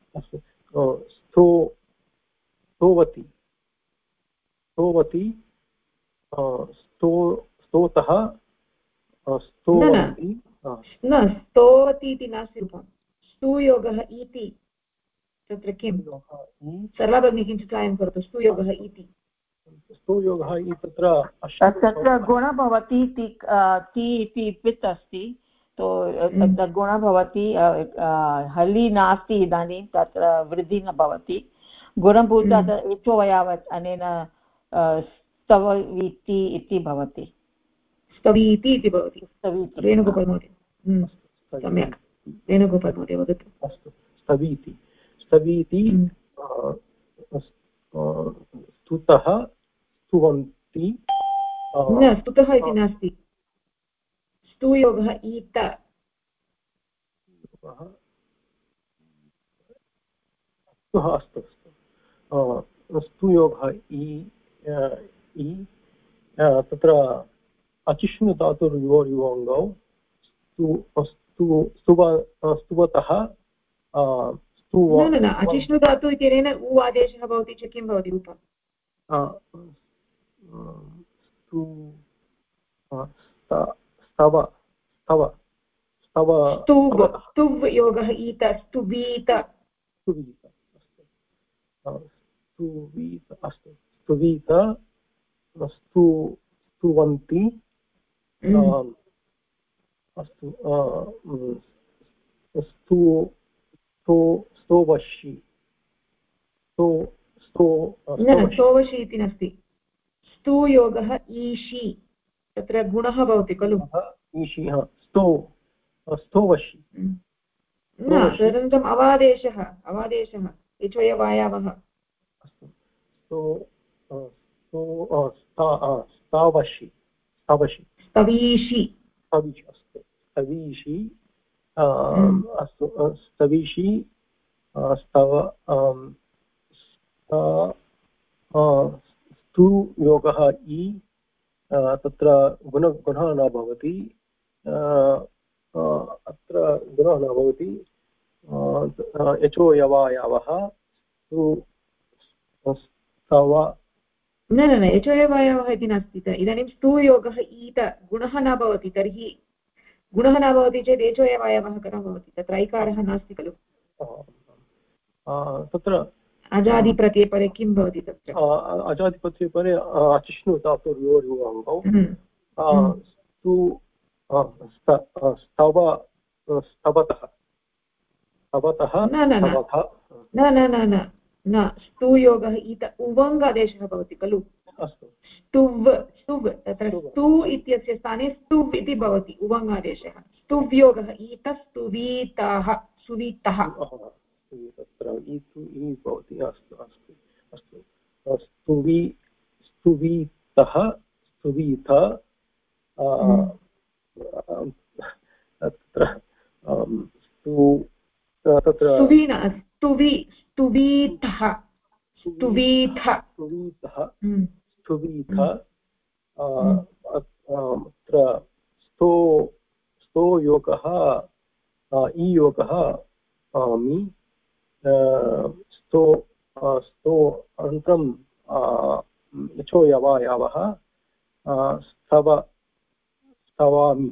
स्तोवति स्तोतः स्तोवन्ति न स्तोवति इति नास्ति रूपं स्तूयोगः इति तत्र किं सर्वा भगिनी किञ्चित् सायं करोतु स्तूयोगः इति स्तूयोगः तत्र गुणः भवति ति इति पित् अस्ति तो गुणः भवति हलि नास्ति इदानीं तत्र वृद्धिः न भवति गुणभूत इत्यावत् अनेन स्तवीति इति भवति स्तवीति इति भवति वेणुगोपाल् महोदय सम्यक् वेणुगोपाल् महोदय वदतु अस्तु स्तवीति स्तुतः स्तुवन्ति न स्तुतः इति नास्ति स्तूयोगः ईत अस्तु स्तूयोगः तत्र अचिष्णु धातुर्योर्योऽङ्गौ स्तुवतः न अचिष्णु धातु इत्यनेन उ आदेशः भवति चेत् किं भवति रूपम् स्तुव् योगः ईत स्तुवीत अस्तु स्तुवीत स्तुवन्ति अस्तु स्तोवशि स्तोवशि इति नास्ति स्तूयोगः ईशि तत्र गुणः भवति खलु ईशि स्तो स्तोवशि तदनन्तरम् अवादेशः इचोयवायावः स्थावशि स्तवीषि अस्तु स्तवीषि अस्तु स्तवीषि स्तव स्तु योगः इ तत्र गुणः न भवति अत्र गुणः न भवति यचो यवायावः स्तव न यचोयवायावः इति नास्ति इदानीं स्तूयोगः ईत गुणः न भवति तर्हि गुणः न भवति चेत् एचोयवायावः कथं भवति तत्र ऐकारः नास्ति खलु तत्र अजादिप्रत्ययपरे किं भवति तत्र अजादिप्रत्ययपरे अचिष्णु धातोर्योर्युवौ स्तवतः न स्तूयोगः इत उवङ्गादेशः भवति खलु स्तुव् तत्र स्तु इत्यस्य स्थाने स्तुव् इति भवति उवङ्गादेशः स्तुव्योगः इत स्तुवीताः सुवीतः तत्र भवति अस्तु अस्तु अस्तु स्तुवीतः स्तुवीत तत्र स्तुवीतः अत्र स्तोयोगः ईयोगः मि स्तो अनन्तरं यचो यवायावः स्तवामि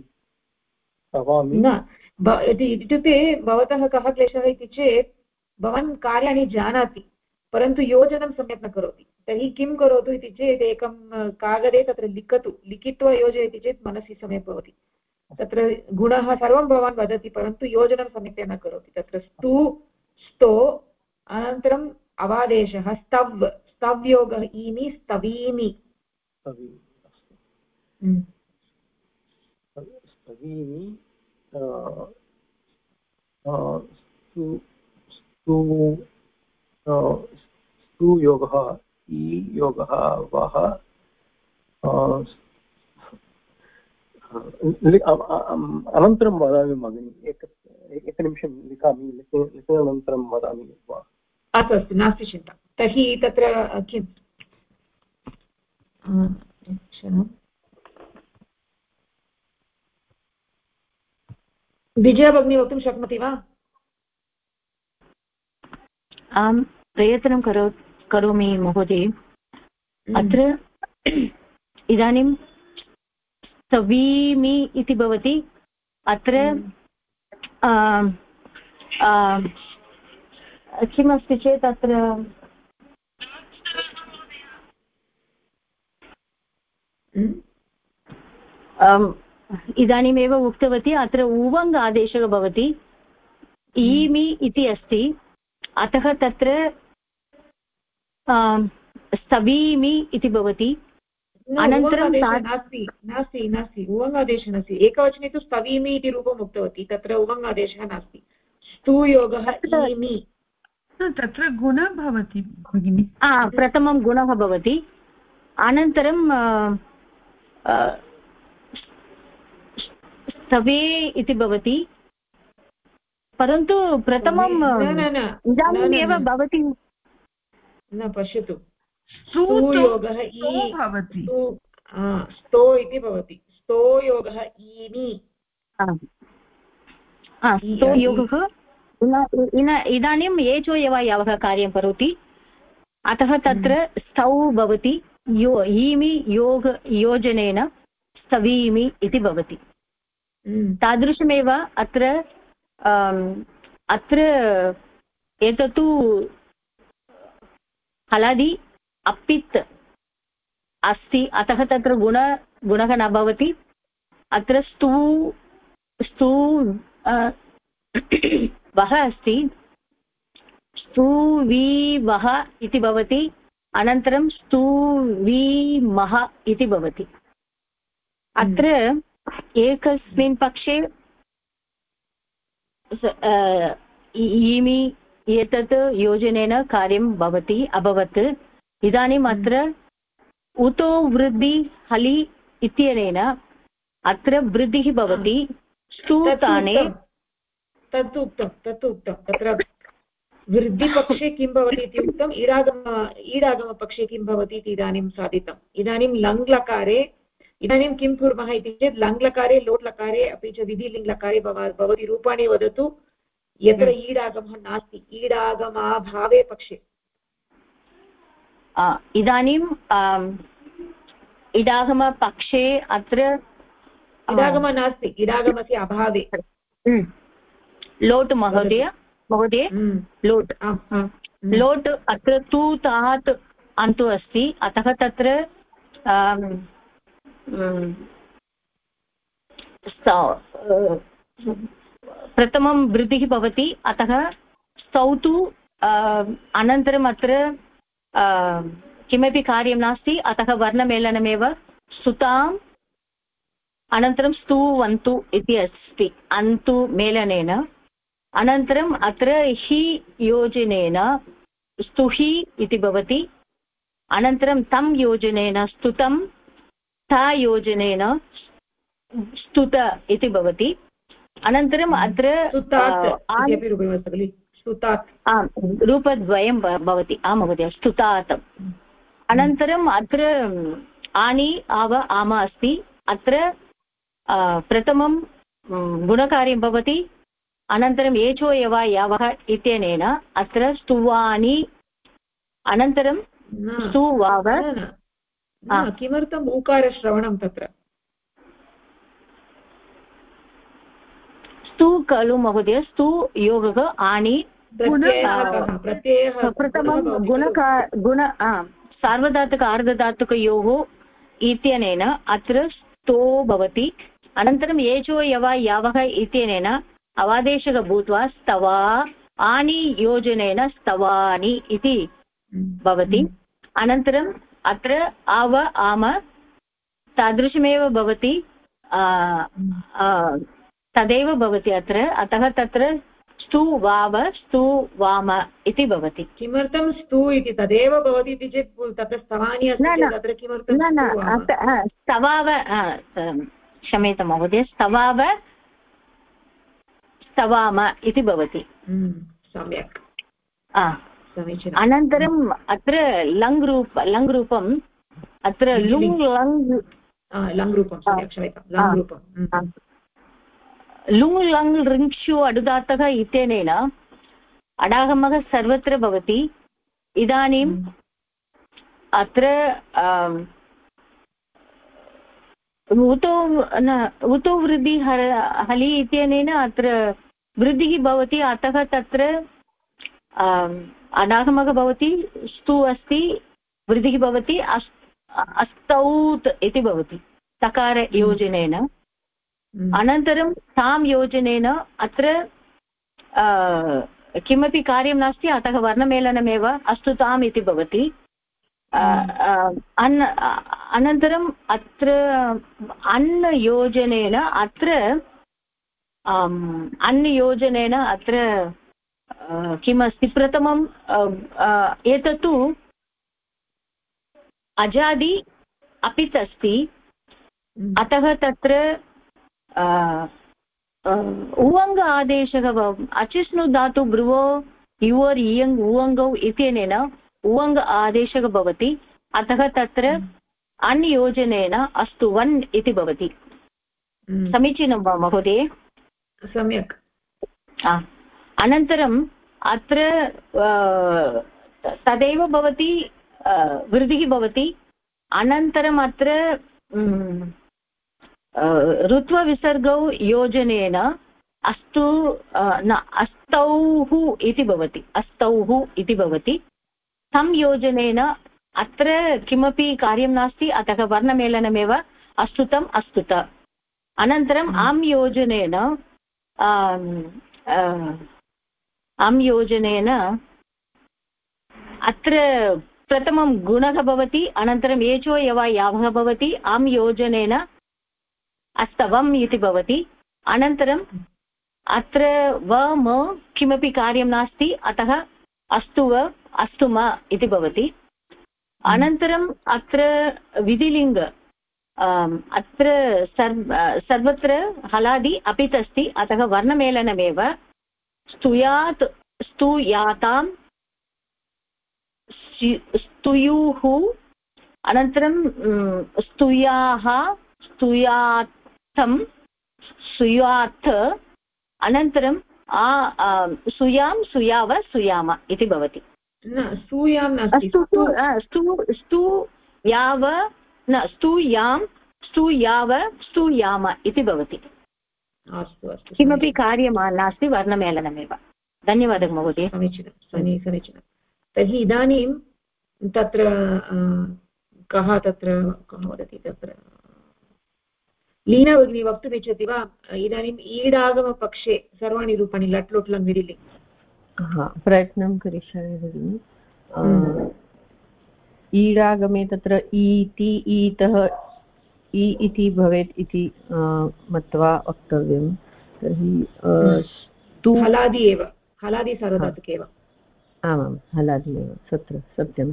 इत्युक्ते भवतः कः क्लेशः इति चेत् भवान् कार्याणि जानाति परन्तु योजनं सम्यक् न करोति तर्हि किं करोतु इति चेत् एकं कागदे तत्र लिखित्वा योजयति चेत् मनसि सम्यक् भवति तत्र गुणः सर्वं भवान् वदति परन्तु योजनं सम्यक्तया न करोति तत्र स्तो अनन्तरम् अवादेशः स्तव्योगः ईमि स्तवीमि स्तुयोगः ईयोगः वः अनन्तरं वदामि भगिनि एकनिमिषं लिखामि लिखनानन्तरं वदामि वा अस्तु अस्तु नास्ति चिन्ता तर्हि तत्र किं विजया भगिनी वक्तुं शक्नोति वा आं प्रयत्नं करोमि महोदय अत्र इदानीं स्तवीमि इति भवति अत्र किमस्ति चेत् अत्र इदानीमेव उक्तवती अत्र उवङ् आदेशः भवति ईमि इति अस्ति अतः तत्र स्तवीमि इति भवति अनन्तरं नास्ति उवङ्गादेशः नास्ति एकवचने तु स्तवीमि इति रूपम् उक्तवती तत्र उवङ्गादेशः नास्ति स्तूयोगः ईमि तत्र गुणः भवति भगिनि प्रथमं गुणः भवति अनन्तरं स्तवे इति भवति परन्तु प्रथमं इदानीमेव भवति न पश्यतु स्तूयोगः भवति स्तो इति भवति स्तोयोगः ईमि स्तोयोगः इदानीम् एचो यवः कार्यं करोति अतः तत्र स्तौ भवति ईमि योजनेन स्तवीमि इति भवति तादृशमेव अत्र एतत्तु हलादि अपित् अस्ति अतः तत्र गुणः न भवति अत्र स्तू वः अस्ति स्तुवीवः इति भवति अनन्तरं स्तुवीमः इति भवति अत्र एकस्मिन् पक्षे ईमि एतत् योजनेन कार्यं भवति अभवत् इदानीम् अत्र उतो वृद्धि हलि इत्यनेन अत्र वृद्धिः भवति स्तूताने तत्तु उक्तं तत्र वृद्धिपक्षे किं भवति इति उक्तम् ईडागमपक्षे किं भवति इति इदानीं साधितम् इदानीं लङ्लकारे इदानीं किं कुर्मः इति चेत् लङ्लकारे लोट्लकारे अपि च विधिलिङ्लकारे भवति रूपाणि वदतु यत्र ईडागमः नास्ति ईडागमाभावे पक्षे इदानीम् इडागमपक्षे अत्र इडागमः नास्ति इडागमस्य अभावे लोट् महोदय लोट् लोट् अत्र तु तात् अन्तु अस्ति अतः तत्र प्रथमं वृद्धिः भवति अतः स्तौतु अनन्तरम् अत्र किमपि कार्यं नास्ति अतः वर्णमेलनमेव स्तुताम् अनन्तरं स्तुवन्तु इति अस्ति अन्तु मेलनेन अनन्तरम् अत्र हि योजनेन स्तुहि इति भवति अनन्तरं तं योजनेन स्तुतं ता योजनेन स्तुत इति भवति अनन्तरम् अत्र रूपद्वयं भवति महोदय स्तुतात् अनन्तरम् अत्र आनि आव आम अस्ति अत्र प्रथमं गुणकार्यं भवति अनन्तरम् एचो यव यावः इत्यनेन अत्र स्तुवानि अनन्तरं स्तुवाव किमर्थम् ऊकारश्रवणं तत्र स्तु खलु महोदय स्तु योगः आनि प्रथमं गुण सार्वधातुक आर्धधातुकयोः इत्यनेन अत्र स्तो भवति अनन्तरम् एचो यव यावः इत्यनेन अवादेशः भूत्वा स्तवा आनि योजनेन स्तवानि इति भवति अनन्तरम् अत्र आव आम तादृशमेव भवति तदेव भवति अत्र अतः तत्र स्तु वाव स्तु वाम इति भवति किमर्थं स्तु इति तदेव भवति इति चेत् तत्र स्तवानि अस्ति तत्र किमर्थं स्तवाव क्षम्यतां महोदय स्तवाव स्तवाम इति भवति सम्यक् समीचीनम् अनन्तरम् अत्र लङ् रूपम् अत्र लुङ् लङ् रूपं क्षम्यतां लङ् रूपं लुङ् लङ् ऋक्षु अडुदात्तः इत्यनेन अडागमः सर्वत्र भवति इदानीम् अत्र उतो वृद्धि हलि इत्यनेन अत्र वृद्धिः भवति अतः तत्र अडागमः भवति स्तु अस्ति वृद्धिः भवति अस्तौत् इति भवति तकारयोजनेन अनन्तरं तां योजनेन अत्र किमपि कार्यं नास्ति अतः वर्णमेलनमेव अस्तु ताम् इति भवति अनन्तरम् अत्र अन्न योजनेन अत्र किमस्ति प्रथमं एतत्तु अजादि अपित् अस्ति अतः तत्र उवङ्ग आदेशः अचिस्नु धातु भ्रुवो युवर् इयङ् उवङ्गौ इत्यनेन उवङ्ग आदेशः भवति अतः तत्र अन्योजनेन अस्तु वन् इति भवति समीचीनं वा महोदय सम्यक् अनन्तरम् अत्र तदेव भवति वृद्धिः भवति अनन्तरम् अत्र ऋत्वविसर्गौ योजनेन अस्तौः इति भवति संयोजनेन अत्र किमपि कार्यं नास्ति अतः वर्णमेलनमेव अस्तुतम् अस्तुत अनन्तरम् आम्योजनेन अत्र प्रथमं गुणः भवति अनन्तरम् एचो यव यावः भवति आम्योजनेन अस्तवम् इति भवति अनन्तरं अत्र व म किमपि कार्यं नास्ति, अतः अस्तु व अस्तु म इति भवति। अनन्तरम् अत्र विधिलिङ्ग, अत्र सर्वत्र हलादि अपित् अस्ति, अतः वर्णमेलनमेव। स्तुयात् स्तूयातां स्तुयुः, अनन्तरं स्तुयाः स्तुयार्थं सुयार्थ, अनन्तरं सुयां सुयाव सुयाम इति भवति। स्तूयां नास्ति, स्तूयाव न स्तूयां स्तूयाव स्तूयाम इति भवति। अस्तु अस्तु, किमपि कार्यं नास्ति, वर्णमेलनमेव। धन्यवादः महोदय। समीचीनं। तर्हि इदानीं तत्र कः वदति, तत्र लीना भगिनी वक्तुमिच्छति वा? इदानीम् ईडागमपक्षे सर्वाणि रूपाणि लट् लोट् लङ् विधिलिङ्। प्रयत्नं करिष्यामि भगिनि। ईडागमे तत्र ईति ईतः इ इति भवेत् इति मत्वा वक्तव्यं। तर्हि हलादि एव, हलादि सार्वधातुक एव। आमां, हलादि एव, तत्र सत्यं।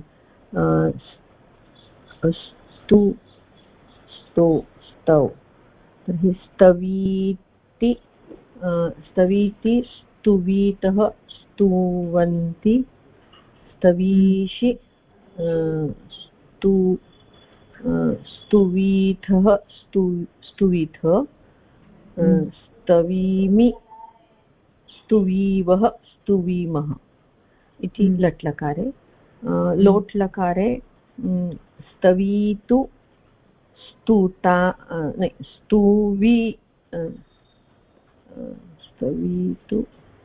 स्तु स्तो स्तौ, तर्हि स्तवीति स्तवीति स्तुवीतः स्तुवन्ति, स्तवीषि स्तुवीथः स्तुवीथ, स्तवीमि स्तुवीवः स्तुवीमः इति लट् लकारे। लोट् लकारे स्तवीतु स्तुता स्तुवी स्तवीतु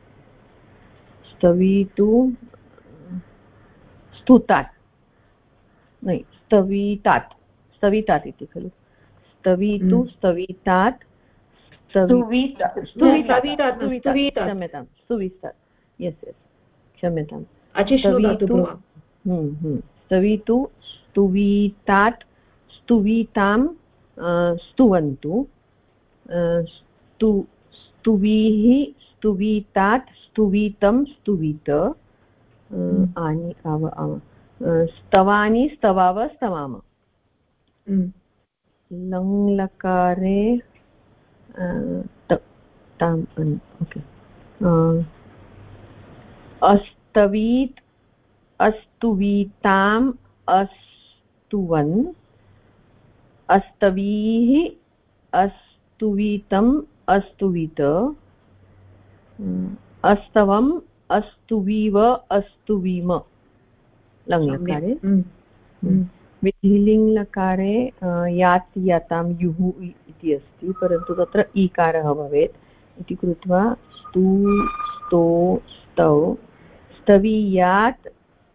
स्तुतात् स्तवीतात् इति खलु। स्तवीतु स्तवीतात् स्तुवितात्, यस् क्षम्यताम्, स्तवीतु स्तुवीतात् स्तुवीतां स्तुवन्तु, स्तुवीः स्तुवीतात् स्तुवीतं स्तुवीत, आनि आव आव, स्तवानि स्तवाव स्तवाम। लङ् लकारे ओके, अस्तवीत् अस्तुवीताम् अस्तुवन्, अस्तवीः अस्तुवीतम् अस्तुवीत, अस्तवम् अस्तुवीव अस्तुवीम लङ् लकारे। विधिलिङ् लकारे यात् यातां युः इति अस्ति, परन्तु तत्र ईकारः भवेत् इति कृत्वा स्तु स्तो स्तौ स्तवीयात्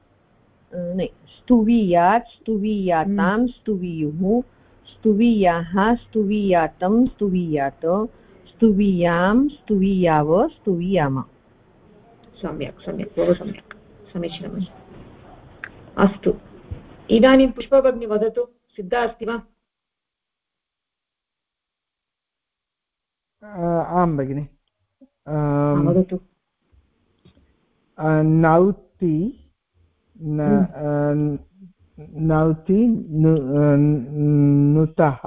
स्तुवीयात् स्तुवीयातां स्तुवीयुः, स्तुवीयाः स्तुवीयातं स्तुवीयात, स्तुवीयां स्तुवीयाव स्तुवीयाम। सम्यक्, बहु सम्यक्, समीचीनम्। अस्तु, इदानीं पुष्पभगिनी वदतु, सिद्धा अस्ति वा? आं भगिनि, वदतु। नौति नौति नुतः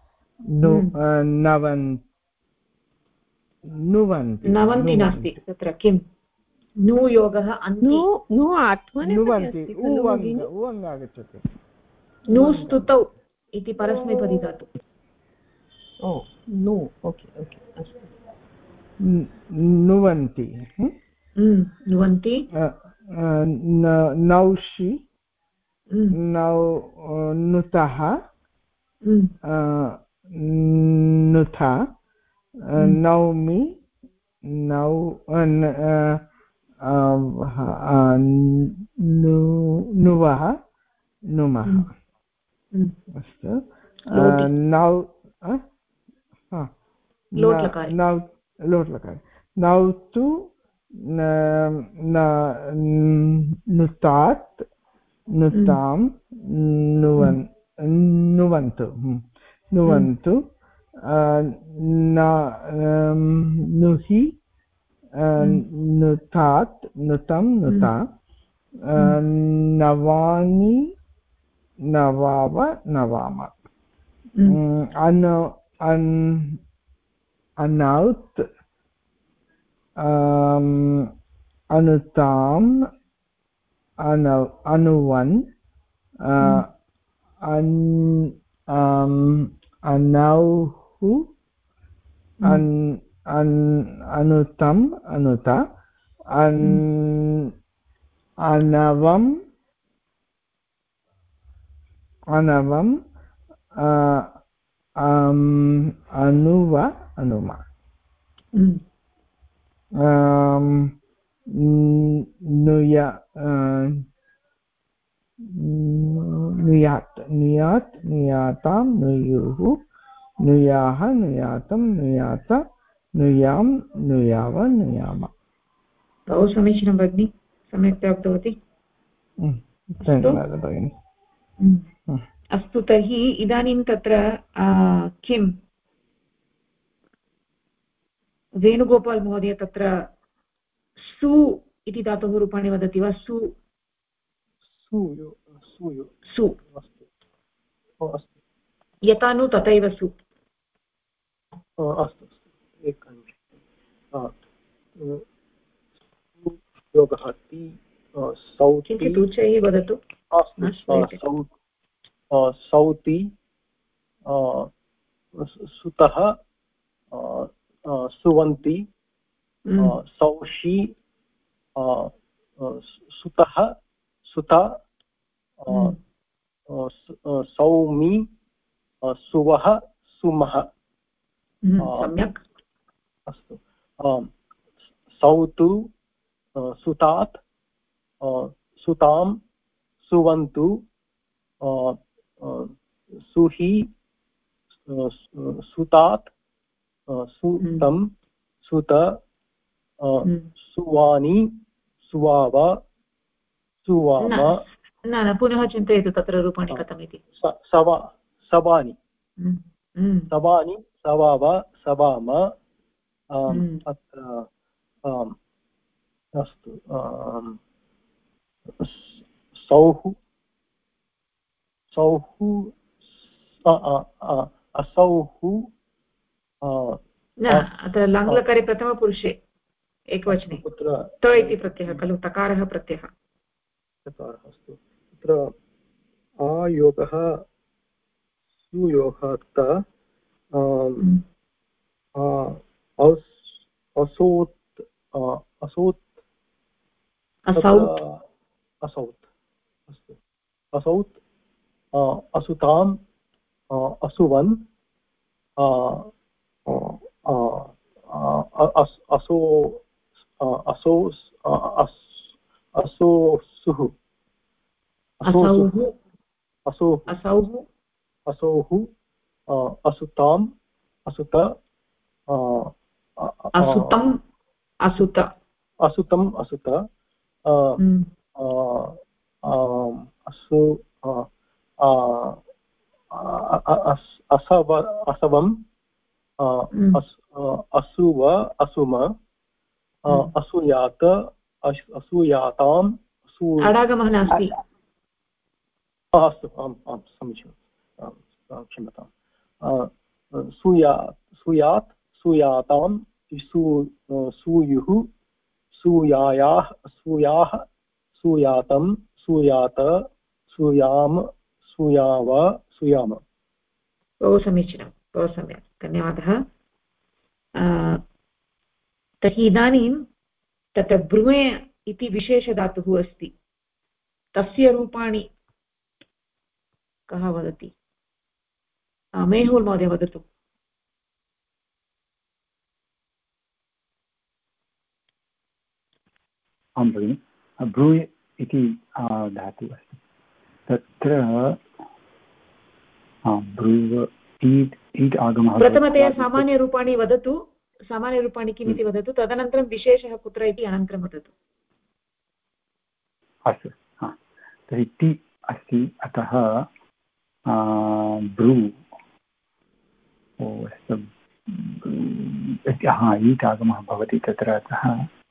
नवन्ति नास्ति, तत्र किं नु योगः नु नुवन्ति उवङ् आगच्छति। नु स्तुतौ इति परस्मैपदी धातु। ओ नु, ओके ओके, अस्तु। नुवन्ति नुवन्ति, नौषि नुतः नुथा, नौमि नुवः नुमः। अस्तु, लोट् लकारे नौतु नुतात् नुतां नुवन्तु नुहि नुतात् नुतं नुता नवानि नवाव नवाम अनौत् अनुताम् अनुवन् अनौहु अनुतम् अनुत अनवम् अनवम् अनुव अनुम नुयात् नुयात् नुयातां नुयुः नुयाः नुयातं नुयात नुयां नुयाव नुयाम। बहु समीचीनं भगिनि, सम्यक् प्राप्तवती। धन्यवादः भगिनि। अस्तु, तर्हि इदानीं तत्र किं वेणुगोपाल् महोदय तत्र सु इति धातोः रूपाणि वदति वा? सु सु यथा नु तथैव सु। अस्तु योगः किञ्चित् उच्चैः वदतु। सौति सुतः सुवन्ति सौषि सुतः सुता सौमि सुवः सुमः। सम्यक्। अस्तु, सौतु सुतात् सुतां सुवन्तु सुहि सुतात् सुतं सुत सुवानि सुवाव सुवाम। न पुनः चिन्तयतु तत्र रूपाणि कथमिति। सवानि सवानि सवाव सवाम। अत्र अस्तु, सौः सौः असौः न, अत्र लङ्लकारे प्रथमपुरुषे एकवचने त इति प्रत्ययः खलु, तकारः प्रत्ययः। अस्तु, तत्र आयोगः सुयोगः त असौत् असौत् असौत् अस्तु, असौत् असुताम् असुवन् असो असो असोसुः असौः असुताम् असुत असुतम् असुत असुतम् असुत असु असवम् असुव असुम असूयात असूयाताम् अडागमः नास्ति। अस्तु, आम् आम् समीचीनं, क्षम्यताम्। सूयात् सूयातां सूयुः सूयायाः सूयाः सूयातं सूयात सूयाम सूयाव सूयाम। बहु समीचीनं, बहु सम्यक्, धन्यवादः। तर्हि इदानीं तत्र ब्रुवे इति विशेषधातुः अस्ति, तस्य रूपाणि कः वदति? मेहुल् महोदय वदतु। आं भगिनि, ब्रूय इति धातुः अस्ति, तत्र ब्रूव ईट् आगमः। प्रथमतया सामान्यरूपाणि वदतु, सामान्यरूपाणि किमिति वदतु, तदनन्तरं विशेषः कुत्र इति अनन्तरं वदतु। अस्तु, तर्हि टि अस्ति, अतः ब्रू ईट् आगमः भवति तत्र अतः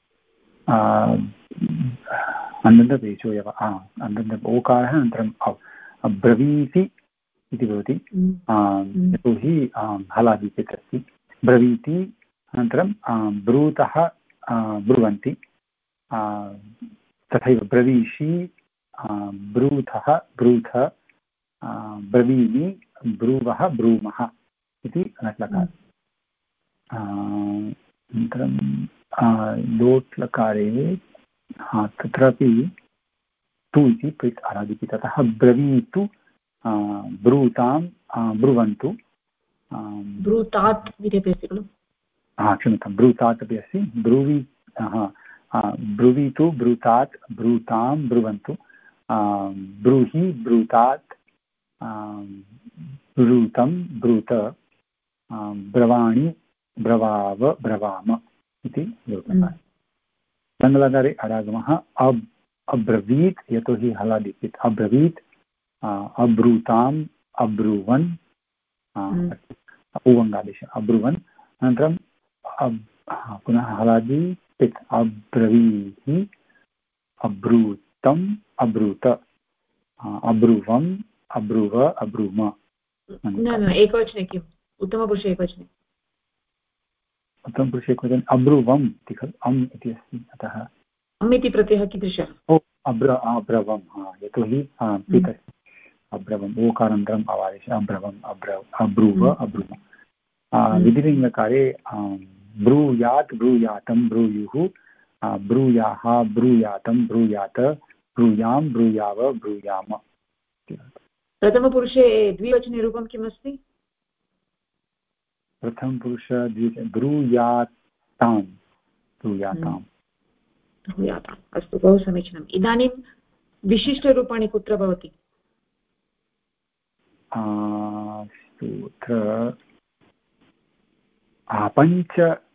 अन्दन्तपेचो यव अन्दन्त ओकारः अनन्तरम् अब्रवीति इति भवति यतोहि हलादिपित् अस्ति ब्रवीति अनन्तरं ब्रूतः ब्रुवन्ति तथैव ब्रवीषि ब्रूथः ब्रूथ ब्रवीमि ब्रूवः ब्रूमः इति लकार अनन्तरं लोट् लकारे तत्रापि तु इति प्रित् अरादिति ततः ब्रवीतु ब्रूतां ब्रुवन्तु ब्रूतात् इति अस्ति खलु क्षम्यतां ब्रूतात् अपि अस्ति ब्रुवीतु ब्रूतात् ब्रूतां ब्रुवन्तु ब्रूहि ब्रूतात् ब्रूतं ब्रूत ब्रवाणि ब्रवाव ब्रवाम इति लङ्लकारे अरागमः अब्रवीत् यतोहि हलादिपित् अब्रवीत् अब्रूताम् अब्रुवन् उवङ्गादेश अब्रुवन् अनन्तरं पुनः हलादि पित् अब्रवीहि अब्रूतम् अब्रूत अब्रुवम् अब्रुव अब्रूम एकवचने किम् उत्तमपुरुषे एकवचने उत्तमपुरुषे एकवचने अब्रुवम् इति खलु अम् इति अस्ति अतः अम् इति प्रत्ययः कीदृशः अब्रवम् यतोहि पित् अस्ति अब्रवम् ओकारान्तरम् अवादेश अब्रवम् अब्रूव अब्रुव विधिलिङ्गकारे ब्रूयात् ब्रूयातं ब्रूयुः ब्रूयाः ब्रूयातं ब्रूयात ब्रूयां ब्रूयाव ब्रूयाम प्रथमपुरुषे द्विवचने रूपं किमस्ति प्रथमपुरुष ब्रूयातां ब्रूयाताम् अस्तु बहु समीचीनम् इदानीं विशिष्टरूपाणि कुत्र भवति पञ्च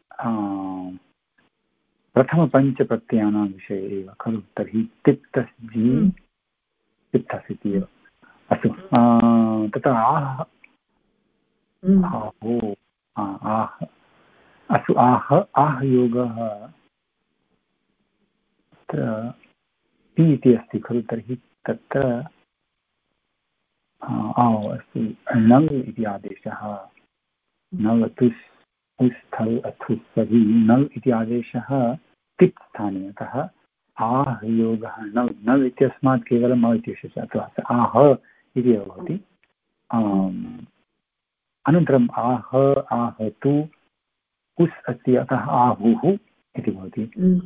प्रथमपञ्चप्रत्ययानां विषये एव खलु तर्हि तिप्तस्जि तिप्तस् इति एव अस्तु तत्र आहो अस्तु आह योगः तत्र पि इति अस्ति खलु तर्हि तत्र अस्तु नल् इति आदेशः नल् तुस् उस्थल् अथुस् तर्हि नल् इति आदेशः तिप् स्थाने अतः आह योगः नल् नल् इत्यस्मात् केवलम् इति विशेषः अथवा आह इति एव भवति अनन्तरम् आह आहतु उस् अस्ति अतः आहुः इति भवति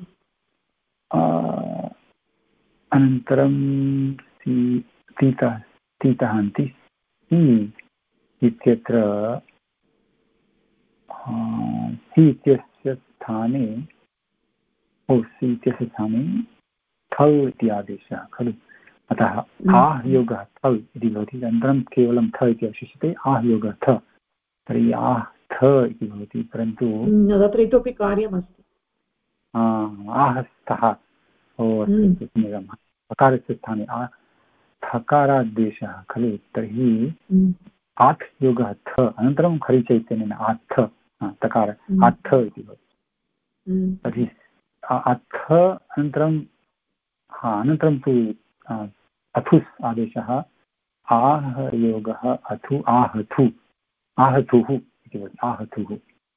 अनन्तरं तीतः अन्ति सि इत्यत्र सि इत्यस्य स्थाने सि इत्यस्य स्थाने थल् इति आदेशः खलु अतः आह योगः थल् इति भवति अनन्तरं केवलं थ इति अवशिष्यते आह योगः थ तर्हि आह थ इति भवति परन्तु तत्र इतोपि कार्यमस्ति आहस्थः हकारस्य स्थाने थकारादेशः खलु तर्हि आत् योगः थ अनन्तरं खरिचैतन्येन आत्थ तकार आत्थ इति भवति तर्हि अथ अनन्तरं तु अथुस् आदेशः आह योगः अथु आहथु आहथुः इति भवति आहथुः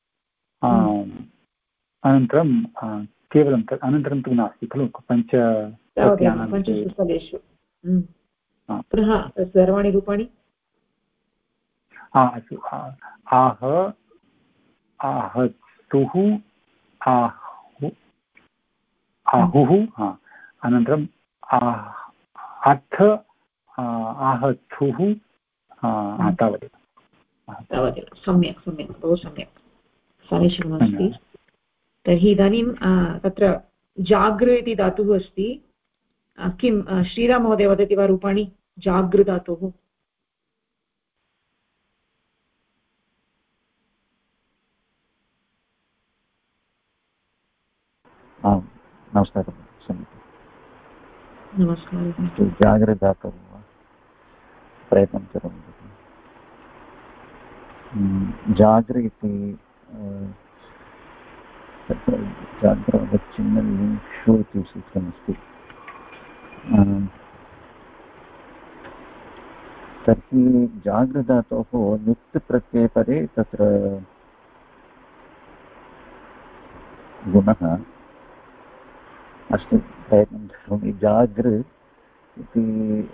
अनन्तरं केवलं तत् अनन्तरं तु नास्ति खलु पञ्चस्थलेषु पुनः सर्वाणि रूपाणि अस्तु आह आहतुः आहुः अनन्तरम् अथ आहथुः तावदेव सम्यक् सम्यक् बहु सम्यक् समीचीनमस्ति तर्हि इदानीं तत्र जागृ इति धातुः अस्ति किं श्रीराम महोदय वदति वा रूपाणि जागृ धातुः नमस्कारः नमस्कारः जागृधातुः प्रयत्नं करोमि जागृ इति तत्र जाग्रवच्चिन्नलिङ्क्षु इति सूत्रमस्ति। तर्हि जागृधातोः नित् प्रत्ययपरे तत्र गुणः अस्तु प्रयत्नं करोमि। जागृ इति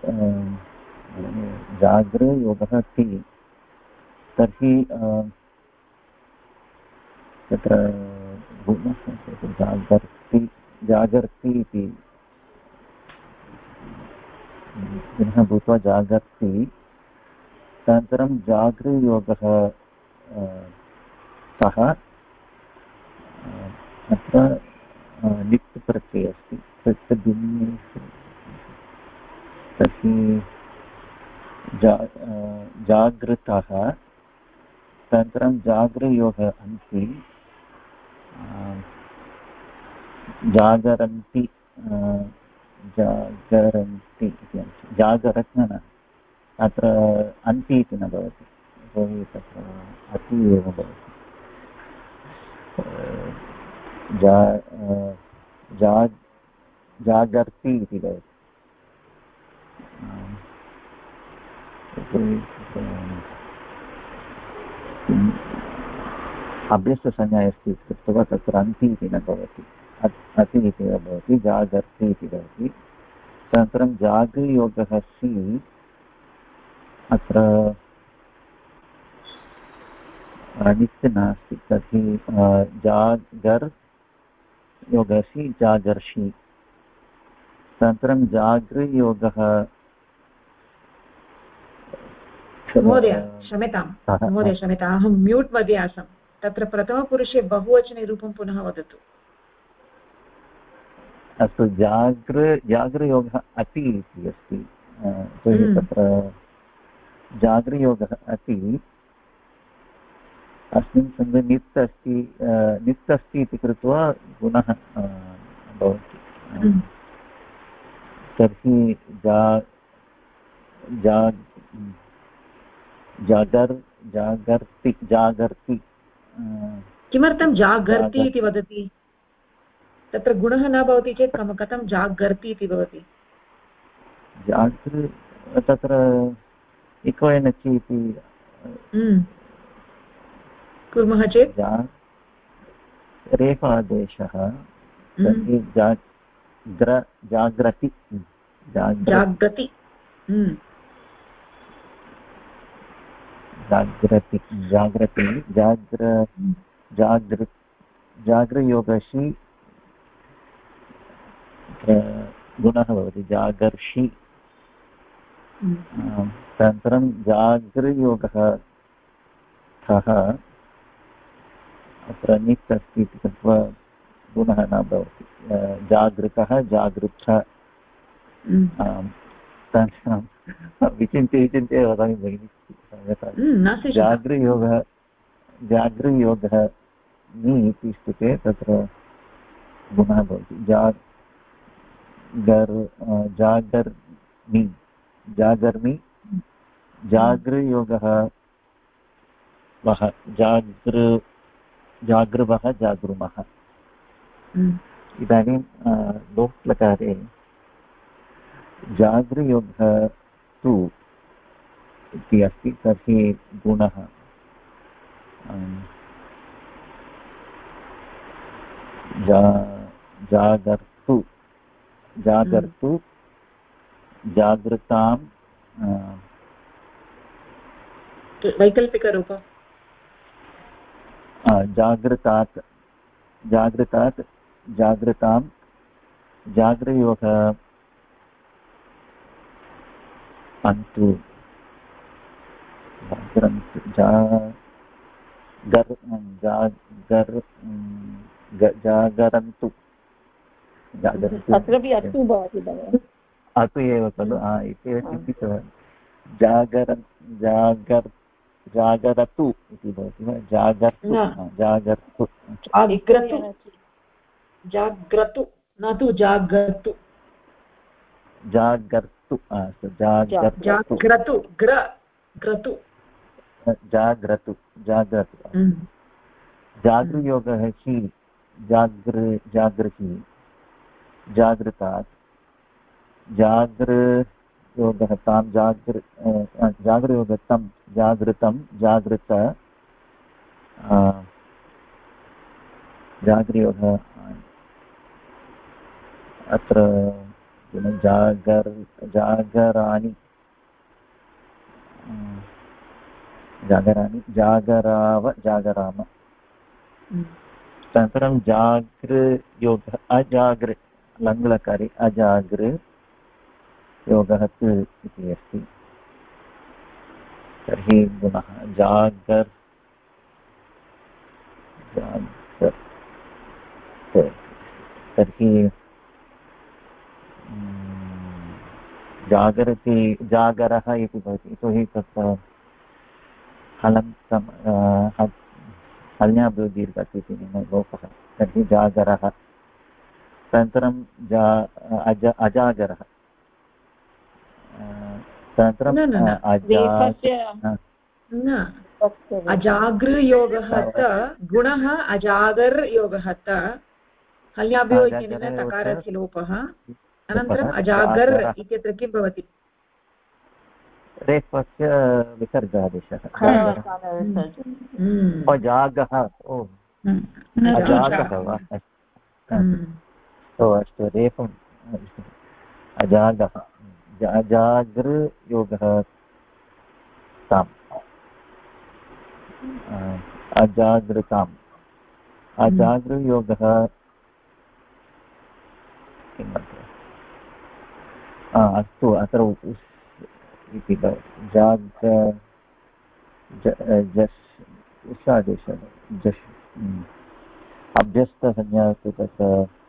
जागृ योगः ति, तर्हि तत्र गुणः जागर्ति इति गुणः भूत्वा जागर्ति, तदनन्तरं जागृयोगः सः अत्र नित् प्रत्ययः अस्ति। तर्हि जागृतः, तदनन्तरं जागृयोगः अन्ति, जागरन्ति जागरन्ति इति जागरत् न, अत्र अन्ति इति न भवति, यतोहि तत्र अति एव भवति। जागर्ति इति भवति। अभ्यस्तसंज्ञा अस्ति कृत्वा तत्र अन्ति इति न भवति, अति इति एव भवति, जागर्ति इति भवति। तदनन्तरं जागृयोगः सि, अत्र नित् नास्ति, तर्हि जागर् योगसि जागर्षि। तदनन्तरं जागृयोगः महोदय क्षम्यताम्, अहं म्यूट् मध्ये आसम्। तत्र प्रथमपुरुषे बहुवचने रूपं पुनः वदतु। अस्तु, जागृयोगः अति इति अस्ति, तत्र जागृयोगः अति, अस्मिन् सन्दर्भे नित् अस्ति इति कृत्वा गुणः भवति। तर्हि जागर्ति। किमर्थं जागर्ति इति वदति? तत्र गुणः न भवति चेत् कथं जागर्ति इति भवति? तत्र इको एनचि इति कुर्मः चेत् रेफादेशः, तर्हि जाग्रति जाग्रति जाग्रति जागृयोगसि गुणः भवति, जागर्षि। तदनन्तरं जागृयोगः सः, अत्र नित् अस्ति इति कृत्वा गुणः न भवति, जागृतः जागृतः। विचिन्त्य वदामि भगिनि, जागृयोगः नि इति स्थिते तत्र गुणः भवति, जागर्मि। जागृयोगः वः, जागृवः जागृमः। इदानीं लोट्लकारे जागृयोगः तु इति अस्ति, तर्हि गुणः जागर्तु जागृतां, वैकल्पिकरूप जागृतात् जागृतां, जागृयोगः अन्तु, जागरन्तु, अत्रापि अस्तु भवति भगिनि, अतु एव खलु, इति चिन्तितवान्। जागरतु इति भवति वा, जागर्तु जाग्रतु, न तु जागर्तु, जागर्तु जाग्रतु। जागृयोगः हि जागृति जागृतात् जागृयोगः तां जागृयोगतं जागृतं जागृत जागृयोगः अत्र जागराणि जागराव जागराम अनन्तरं जागृयोगः अजागृ लङ्लकारि अजागृ योगः तु इति अस्ति तर्हि गुणः जागर् तर्हि जागरति जागरः इति भवति यतोहि तत् हलं हल्याभ्यो इति लोपः तर्हि जागरः तदनन्तरं अजागरः तदनन्तरं अजागृयोगः गुणः अजागर् योगः हल्याभ्यो इत्यनेन तकारस्य लोपः अनन्तरम् अजागर् इत्यत्र किं भवति रेफस्य विसर्गादेशः अजागः अजागः वा अस्तु रेफम् अजागः अजागृयोगः ताम् अजागृताम् अजागृयोगः किम् अस्तु अत्र इति उषादेशः जश् अभ्यस्तसंज्ञा तु तत्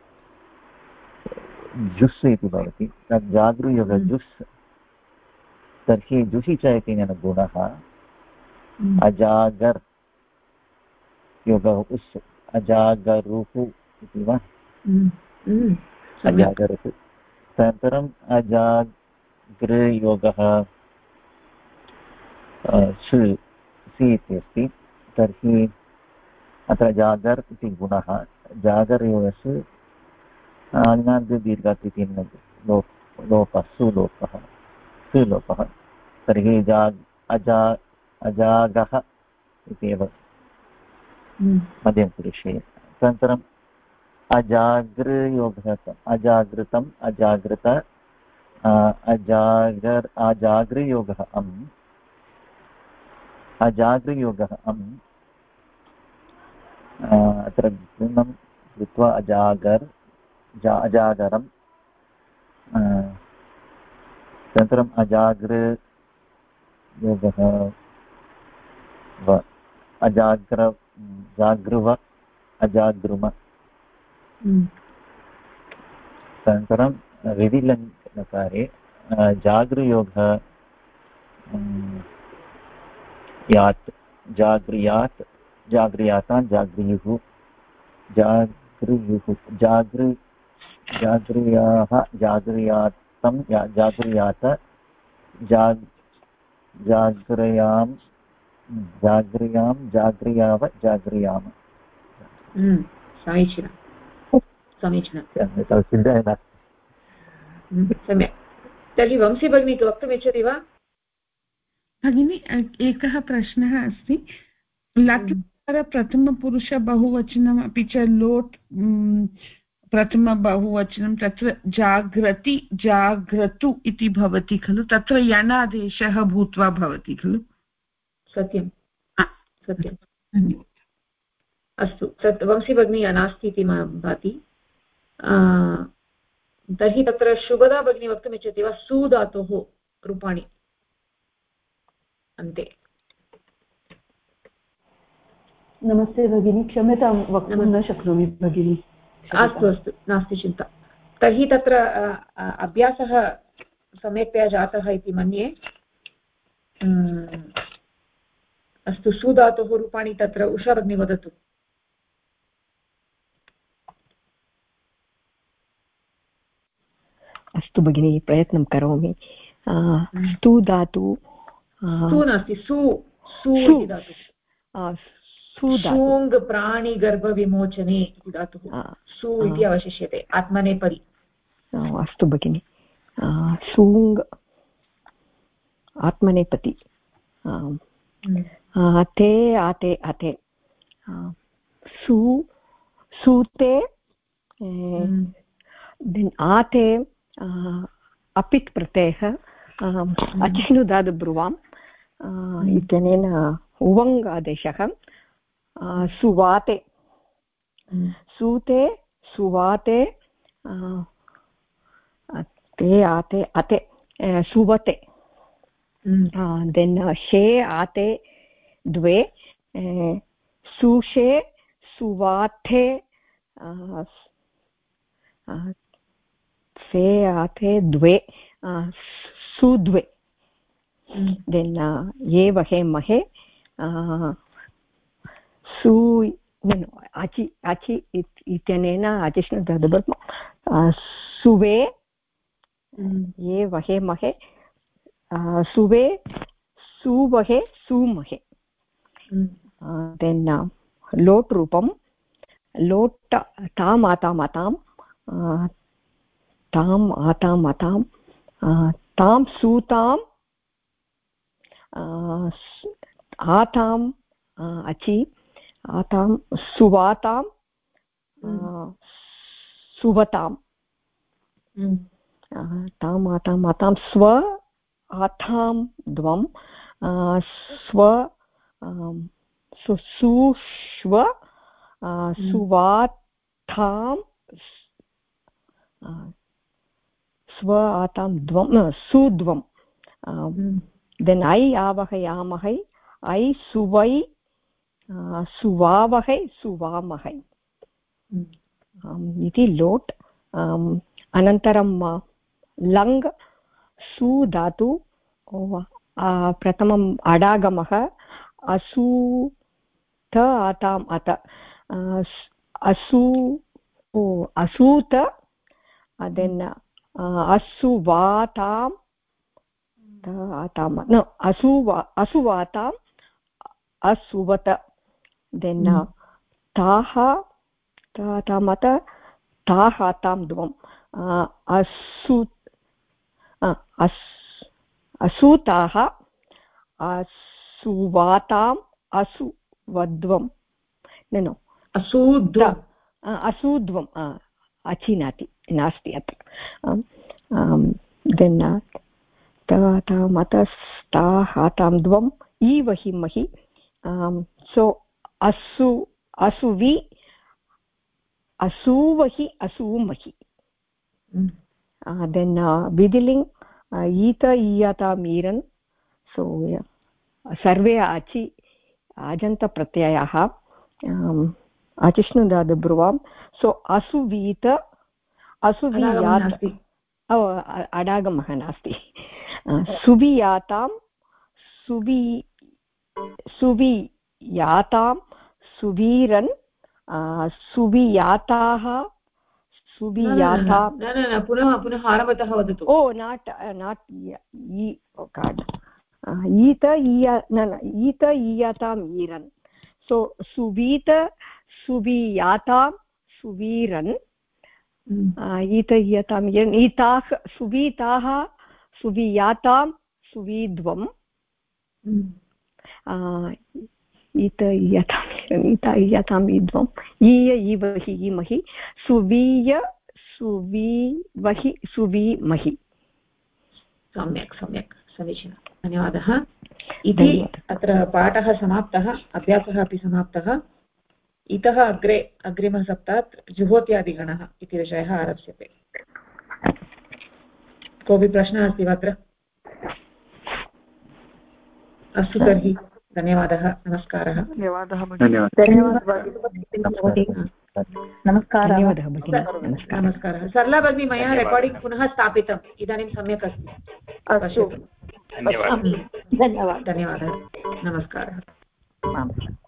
जुस् इति भवति तत् जागृयोगः जुस् तर्हि जुषि च इति गुणः अजागर् योगः उस् अजागरुः इति वा अजागरुः तदनन्तरम् अजागृयोगः सि इति अस्ति तर्हि अत्र जागर् इति गुणः जागरयोगस्य दीर्घात् इति लोपः सुलोपः तर्हि अजागः इत्येव मध्यमपुरुषे तदनन्तरम् अजागृयोगः अजागृतम् अजागृत अजागृयोगः अजागृयोगः अत्र गुणं कृत्वा अजागरम् तदनन्तरम् अजागृयोगः जागृव अजागृम तदनन्तरं विधिलङ्कारे जागृयोगः यात् जागृयात् जागृयातां जागृयुः जागृयाः जागृयातं जागृयात जागृयां जागृयां जागृयाव जागृयाम समीचीनं सम्यक् तर्हि वंशी भगिनी वक्तुम् इच्छति वा भगिनी एकः प्रश्नः अस्ति लट्लकार प्रथमपुरुष बहुवचनम् अपि च लोट् प्रथमबहुवचनं तत्र जाग्रति जाग्रतु इति भवति खलु तत्र यणादेशः भूत्वा भवति खलु सत्यं अस्तु तत् वंशी भगिनी नास्ति इति भाति तर्हि तत्र शुभदा भगिनी वक्तुम् इच्छति वा सु धातोः रूपाणि अन्ते नमस्ते भगिनी क्षम्यतां वक्तुं न शक्नोमि भगिनी अस्तु नास्ति चिन्ता तर्हि तत्र अभ्यासः सम्यक्तया जातः इति मन्ये अस्तु सुधातोः रूपाणि तत्र उषा भगिनी वदतु अस्तु भगिनी प्रयत्नं करोमि स्तु धातु सु नास्ति सु सूङ् प्राणिगर्भविमोचने इति धातुः सु इति अवशिष्यते आत्मनेपदी। अस्तु भगिनि सूङ् आत्मनेपदी ते आते अते सूते आते अपित् प्रत्ययः अचिनुदात् ब्रुवाम् इत्यनेन उवङ् आदेशः सुवाते सूते सुवाते ते आते अते सुवते देन् शे आते द्वे सुषे सुवाथे से आते द्वे सुद्वे देन् ये वहे महे सु अचि अचि इत्यनेन अचिष्णुदात् सुवे ये वहे महे सुवे सुवहे सुमहे देन् लोट् रूपं लोट् ताम् आताम् अतां ताम् आताम् अतां तां सूतां आताम् अचि आतां सुवातां सुवतां ताम् आताम् अतां स्व आथां द्वं स्व सुष्व सुवाथां स्व आतां द्वं सुद्वं देन् ऐ आवहयामहै ऐ सुवै सुवावहै सुवामहै इति लोट् अनन्तरं लङ् सु धातु प्रथमम् अडागमः असूत आताम् अत असूत देन् असुवाताम् न असुवाताम् असुवत देन् ताः तामत ताः तां द्वम् असूताः असुवाताम् असुवद्वं न असूद्वम् अचिनाति नास्ति अत्र देन् तामतस्ताः तां द्वम् ईवहि महि सो असुवि असुवहि असुमहि देन् विधिलिङ्ग् ईत ईयताम् ईरन् सो सर्वे अचि अजन्तप्रत्ययाः अचिष्णुदात् ब्रुवाम् सो असुवीत असुवीयात् अडागमः नास्ति सुवियातां सुवियातां सुवीरन् सुवियाताः सुवियातां पुनः आरम्भतः वदतु नाट् कार्ड् ईत ईत ईयताम् ईरन् सो सुवीत सुवियातां सुवीरन् ईत ईयताम् ईरन् ईताः सुवीताः सुवियातां सुवीद्वम् ईत ईयताम् ईद्वम् ईय ईवहि ईमहि सुवीय सुवीवहि सुवीमहि सम्यक् सम्यक् समीचीनं धन्यवादः इति अत्र पाठः समाप्तः अभ्यासः अपि समाप्तः इतः अग्रे अग्रिमसप्ताहात् जुहोत्यादिगणः इति विषयः आरप्स्यते कोऽपि प्रश्नः अस्ति वा अत्र अस्तु तर्हि धन्यवादः नमस्कारः नमस्कारः सरला भगिनी मया रेकार्डिङ्ग् पुनः स्थापितम् इदानीं सम्यक् अस्ति धन्यवादः नमस्कारः